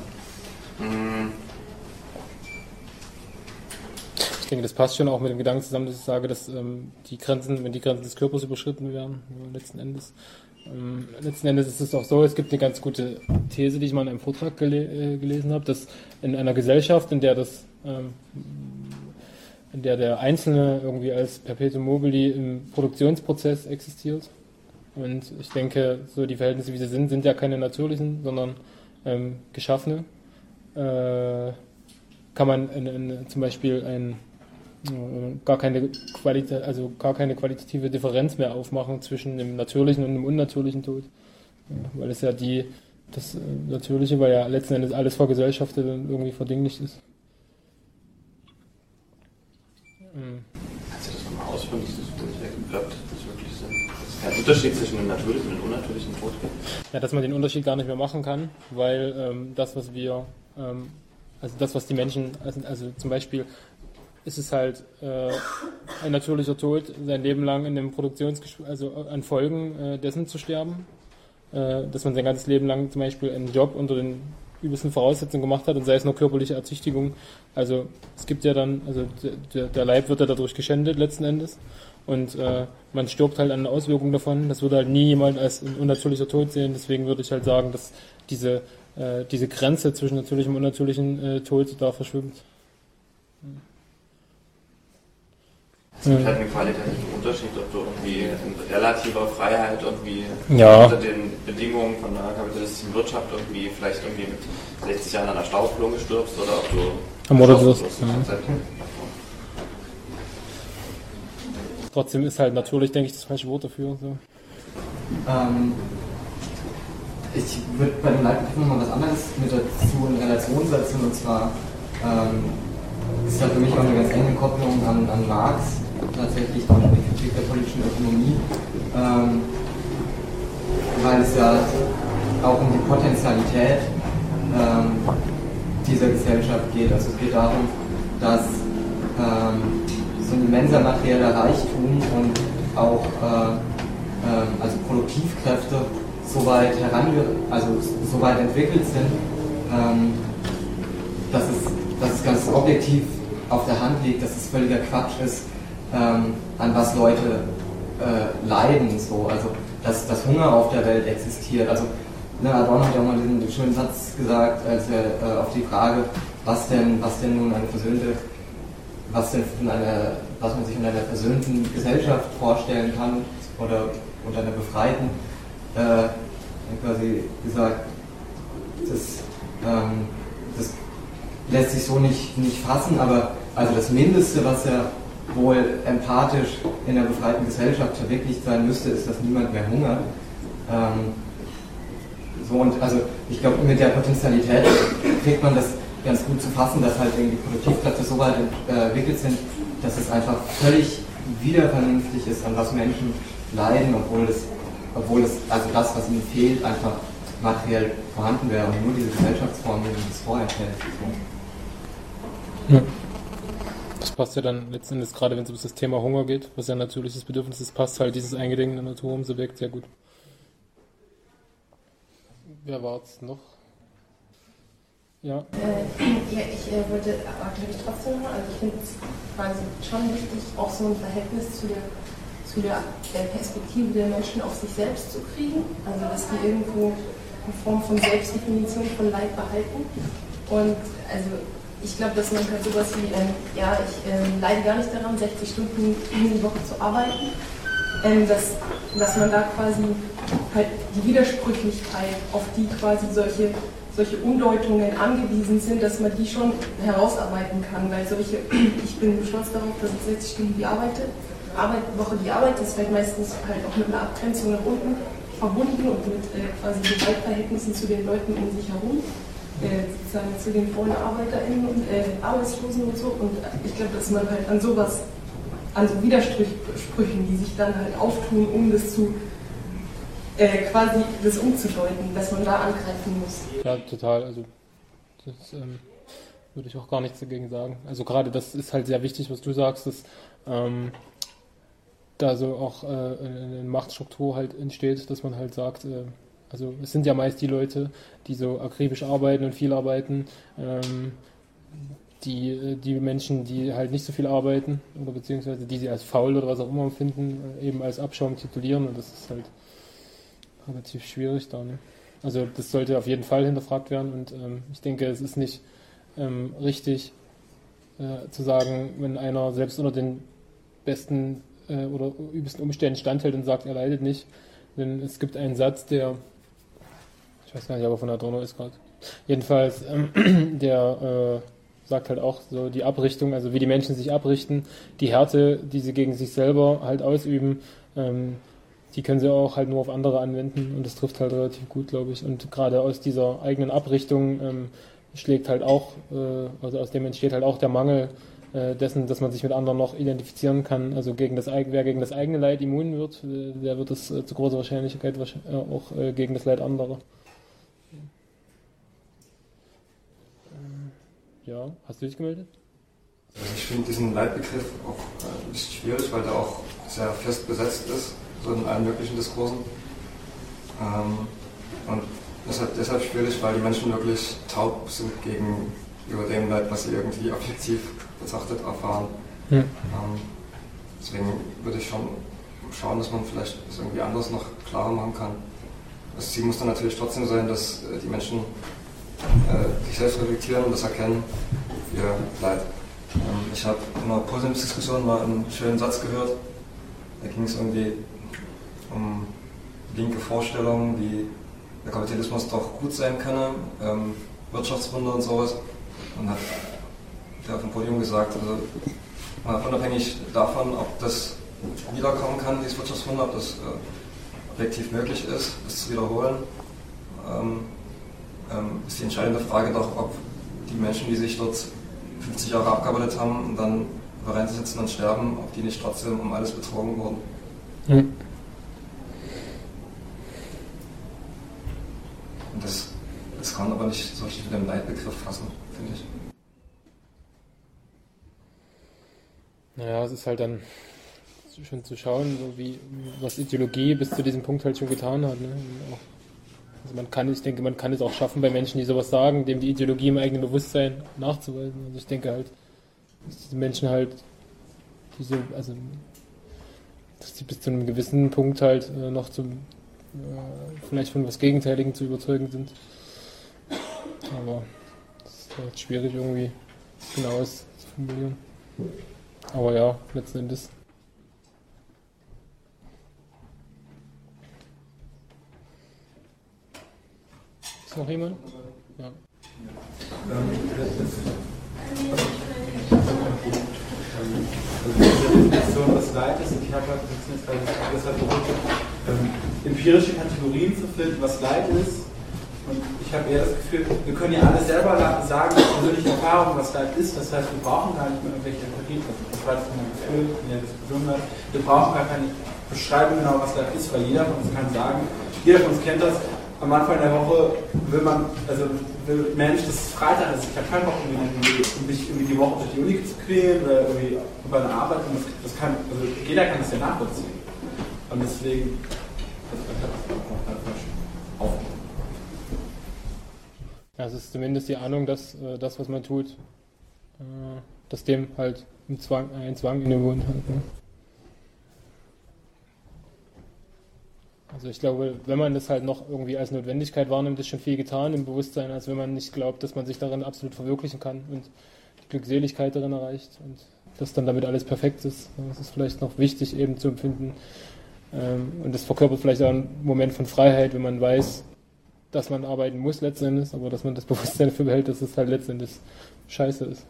Speaker 1: Ich denke, das passt schon auch mit dem Gedanken zusammen, dass ich sage, dass ähm, die Grenzen, wenn die Grenzen des Körpers überschritten werden, letzten Endes, ähm, letzten Endes ist es auch so, es gibt eine ganz gute These, die ich mal in einem Vortrag gele- äh, gelesen habe, dass in einer Gesellschaft, in der das ähm, in der der Einzelne irgendwie als Perpetuum mobile im Produktionsprozess existiert. Und ich denke, so die Verhältnisse, wie sie sind, sind ja keine natürlichen, sondern ähm, geschaffene. Äh, kann man in, in, zum Beispiel ein, äh, gar keine Qualita- also gar keine qualitative Differenz mehr aufmachen zwischen dem natürlichen und dem unnatürlichen Tod. Ja, weil es ja die, das äh, Natürliche, weil ja letzten Endes alles vergesellschaftet und irgendwie verdinglicht ist.
Speaker 14: Kannst du das nochmal ausführen? fand ich das ich glaube, das ist wirklich Sinn. Dass es keinen Unterschied zwischen dem natürlichen und dem unnatürlichen Tod gibt.
Speaker 1: Ja, dass man den Unterschied gar nicht mehr machen kann, weil ähm, das, was wir, ähm, also das, was die Menschen, also, also zum Beispiel ist es halt äh, ein natürlicher Tod, sein Leben lang in dem Produktionsgespräch, also an Folgen äh, dessen zu sterben, äh, dass man sein ganzes Leben lang zum Beispiel einen Job unter den übelsten Voraussetzungen gemacht hat und sei es nur körperliche Ertüchtigung. Also es gibt ja dann, also der, der Leib wird ja dadurch geschändet letzten Endes und äh, man stirbt halt an den Auswirkungen davon. Das würde halt nie jemand als ein unnatürlicher Tod sehen. Deswegen würde ich halt sagen, dass diese, äh, diese Grenze zwischen natürlichem und unnatürlichen äh, Tod da verschwimmt.
Speaker 14: Es gibt halt einen qualitativen Unterschied, ob du irgendwie in relativer Freiheit irgendwie
Speaker 1: ja.
Speaker 14: unter den Bedingungen von einer kapitalistischen Wirtschaft irgendwie vielleicht irgendwie mit sechzig Jahren an einer Staubblume stirbst oder ob du
Speaker 1: ermordet wirst. Ja. Trotzdem ist halt natürlich, denke ich, das falsche Wort dafür. So.
Speaker 6: Ähm, ich würde bei dem Leitbegriff nochmal was anderes mit dazu in Relation setzen, und zwar ähm, ist da für mich auch eine ganz enge Kopplung an, an Marx, tatsächlich auch die Kritik der politischen Ökonomie, ähm, weil es ja auch um die Potentialität ähm, dieser Gesellschaft geht. Also es geht darum, dass ähm, so ein immenser materieller Reichtum und auch äh, äh, also Produktivkräfte so weit herange also so weit entwickelt sind, ähm, dass es, dass es ganz objektiv auf der Hand liegt, dass es völliger Quatsch ist, ähm, an was Leute äh, leiden, so, also dass, dass Hunger auf der Welt existiert. Also ne, Adorno hat ja auch mal diesen schönen Satz gesagt, als er äh, auf die Frage, was denn, was denn nun eine versöhnte, was denn eine, was man sich in einer versöhnten Gesellschaft vorstellen kann oder unter einer befreiten, äh, quasi gesagt, das, ähm, das lässt sich so nicht, nicht fassen, aber also das Mindeste, was ja wohl empathisch in der befreiten Gesellschaft verwirklicht sein müsste, ist, dass niemand mehr hungert. Ähm, so und also ich glaube, mit der Potentialität kriegt man das ganz gut zu fassen, dass halt irgendwie Produktivkräfte so weit äh, entwickelt sind, dass es einfach völlig wieder vernünftig ist, an was Menschen leiden, obwohl es, obwohl es also das, was ihnen fehlt, einfach materiell vorhanden wäre und nur diese Gesellschaftsform, die das vorenthält. So.
Speaker 1: Ja. Das passt ja dann letzten Endes, gerade wenn es um das Thema Hunger geht, was ja natürliches Bedürfnis ist, passt halt dieses Eingeding in der Natur umso wirkt sehr gut. Wer war es noch? Ja.
Speaker 2: Äh, ja, ich äh, wollte aber glaube ich trotzdem noch, also ich finde es quasi schon wichtig, auch so ein Verhältnis zu der, zu der, der Perspektive der Menschen auf sich selbst zu kriegen, also dass die irgendwo eine Form von Selbstdefinition von Leid behalten und also ich glaube, dass man halt sowas wie, ähm, ja, ich ähm, leide gar nicht daran, sechzig Stunden die Woche zu arbeiten, ähm, dass, dass man da quasi halt die Widersprüchlichkeit, auf die quasi solche, solche Umdeutungen angewiesen sind, dass man die schon herausarbeiten kann, weil solche, ich bin stolz darauf, dass ich sechzig Stunden die arbeite, Arbeit, Woche die Arbeit, das wird meistens halt auch mit einer Abgrenzung nach unten verbunden und mit äh, quasi Gewaltverhältnissen zu den Leuten um sich herum. Äh, sozusagen zu den vollen ArbeiterInnen und äh, Arbeitslosen und so. Und ich glaube, dass man halt an sowas, an so Widersprüchen, die sich dann halt auftun, um das zu äh, quasi das umzudeuten, dass man da angreifen muss.
Speaker 1: Ja, total. Also das ähm, würde ich auch gar nichts dagegen sagen. Also gerade das ist halt sehr wichtig, was du sagst, dass ähm, da so auch äh, eine Machtstruktur halt entsteht, dass man halt sagt, äh, also es sind ja meist die Leute, die so akribisch arbeiten und viel arbeiten, ähm, die, die Menschen, die halt nicht so viel arbeiten oder beziehungsweise die sie als faul oder was auch immer empfinden, eben als Abschaum titulieren und das ist halt relativ schwierig da. Ne? Also das sollte auf jeden Fall hinterfragt werden und ähm, ich denke, es ist nicht ähm, richtig äh, zu sagen, wenn einer selbst unter den besten äh, oder übelsten Umständen standhält und sagt, er leidet nicht, denn es gibt einen Satz, der ich weiß gar nicht, aber von Adorno ist gerade. Jedenfalls, ähm, der äh, sagt halt auch so die Abrichtung, also wie die Menschen sich abrichten, die Härte, die sie gegen sich selber halt ausüben, ähm, die können sie auch halt nur auf andere anwenden und das trifft halt relativ gut, glaube ich. Und gerade aus dieser eigenen Abrichtung ähm, schlägt halt auch, äh, also aus dem entsteht halt auch der Mangel äh, dessen, dass man sich mit anderen noch identifizieren kann. Also gegen das, wer gegen das eigene Leid immun wird, äh, der wird es äh, zu großer Wahrscheinlichkeit äh, auch äh, gegen das Leid anderer. Äh, ja, hast du dich gemeldet?
Speaker 12: Also ich finde diesen Leitbegriff auch äh, ein bisschen schwierig, weil der auch sehr fest besetzt ist, so in allen möglichen Diskursen. Ähm, und das ist halt deshalb schwierig, weil die Menschen wirklich taub sind gegenüber dem Leid, was sie irgendwie objektiv betrachtet erfahren.
Speaker 1: Ja.
Speaker 12: Ähm, deswegen würde ich schon schauen, dass man vielleicht das irgendwie anders noch klarer machen kann. Das Ziel muss dann natürlich trotzdem sein, dass äh, die Menschen äh, sich selbst reflektieren und das erkennen, ihr Leid. Ähm, ich habe in einer Podiumsdiskussion mal einen schönen Satz gehört. Da ging es irgendwie um linke Vorstellungen, wie der Kapitalismus doch gut sein könne, ähm, Wirtschaftswunder und sowas. Und hat der auf dem Podium gesagt, also mal unabhängig davon, ob das wiederkommen kann, dieses Wirtschaftswunder, ob das äh, objektiv möglich ist, das zu wiederholen, ähm, ähm, ist die entscheidende Frage doch, ob die Menschen, die sich dort fünfzig Jahre abgearbeitet haben und dann über Rente sitzen und sterben, ob die nicht trotzdem um alles betrogen wurden.
Speaker 1: Mhm.
Speaker 12: Und das, das kann aber nicht so richtig mit dem Leitbegriff fassen, finde ich.
Speaker 1: Naja, es ist halt dann schon zu schauen, so wie was Ideologie bis zu diesem Punkt halt schon getan hat. Ne? Also man kann, ich denke, man kann es auch schaffen bei Menschen, die sowas sagen, dem die Ideologie im eigenen Bewusstsein nachzuweisen. Also ich denke halt, dass diese Menschen halt diese, also dass die bis zu einem gewissen Punkt halt äh, noch zum äh, vielleicht von was Gegenteiligem zu überzeugen sind. Aber das ist halt schwierig irgendwie genaues zu formulieren. Aber ja, letzten Endes. Ist noch jemand? Ja.
Speaker 7: Die Definition des Leides, ich habe deshalb versucht, ähm, empirische Kategorien zu finden, was Leid ist. Und ich habe eher das Gefühl, wir können ja alle selber sagen, persönliche Erfahrung, was Leid ist. Das heißt, wir brauchen gar nicht mehr irgendwelche Empirien. Das war jetzt mein Gefühl in der Diskussion. Wir brauchen gar keine Beschreibung genau, was Leid ist, weil jeder von uns kann sagen, jeder von uns kennt das. Am Anfang der Woche will man, also will Mensch, das ist Freitag, also ich habe keinen Bock, um mich irgendwie die Woche durch die Uni zu quälen oder irgendwie über eine Arbeit. Und das, das kann, also jeder kann das ja nachvollziehen. Und deswegen, also ich habe das auch falsch aufgenommen.
Speaker 1: Ja, es ist zumindest die Ahnung, dass äh, das, was man tut, äh, dass dem halt ein Zwang, ein Zwang innewohnt hat. Ne? Also ich glaube, wenn man das halt noch irgendwie als Notwendigkeit wahrnimmt, ist schon viel getan im Bewusstsein, als wenn man nicht glaubt, dass man sich darin absolut verwirklichen kann und die Glückseligkeit darin erreicht und dass dann damit alles perfekt ist. Das ist vielleicht noch wichtig eben zu empfinden. Ähm, und das verkörpert vielleicht auch einen Moment von Freiheit, wenn man weiß, dass man arbeiten muss letzten Endes, aber dass man das Bewusstsein dafür behält, dass es halt letzten Endes scheiße ist.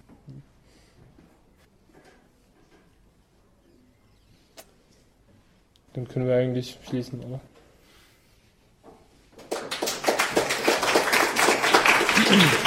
Speaker 1: Dann können wir eigentlich schließen, oder?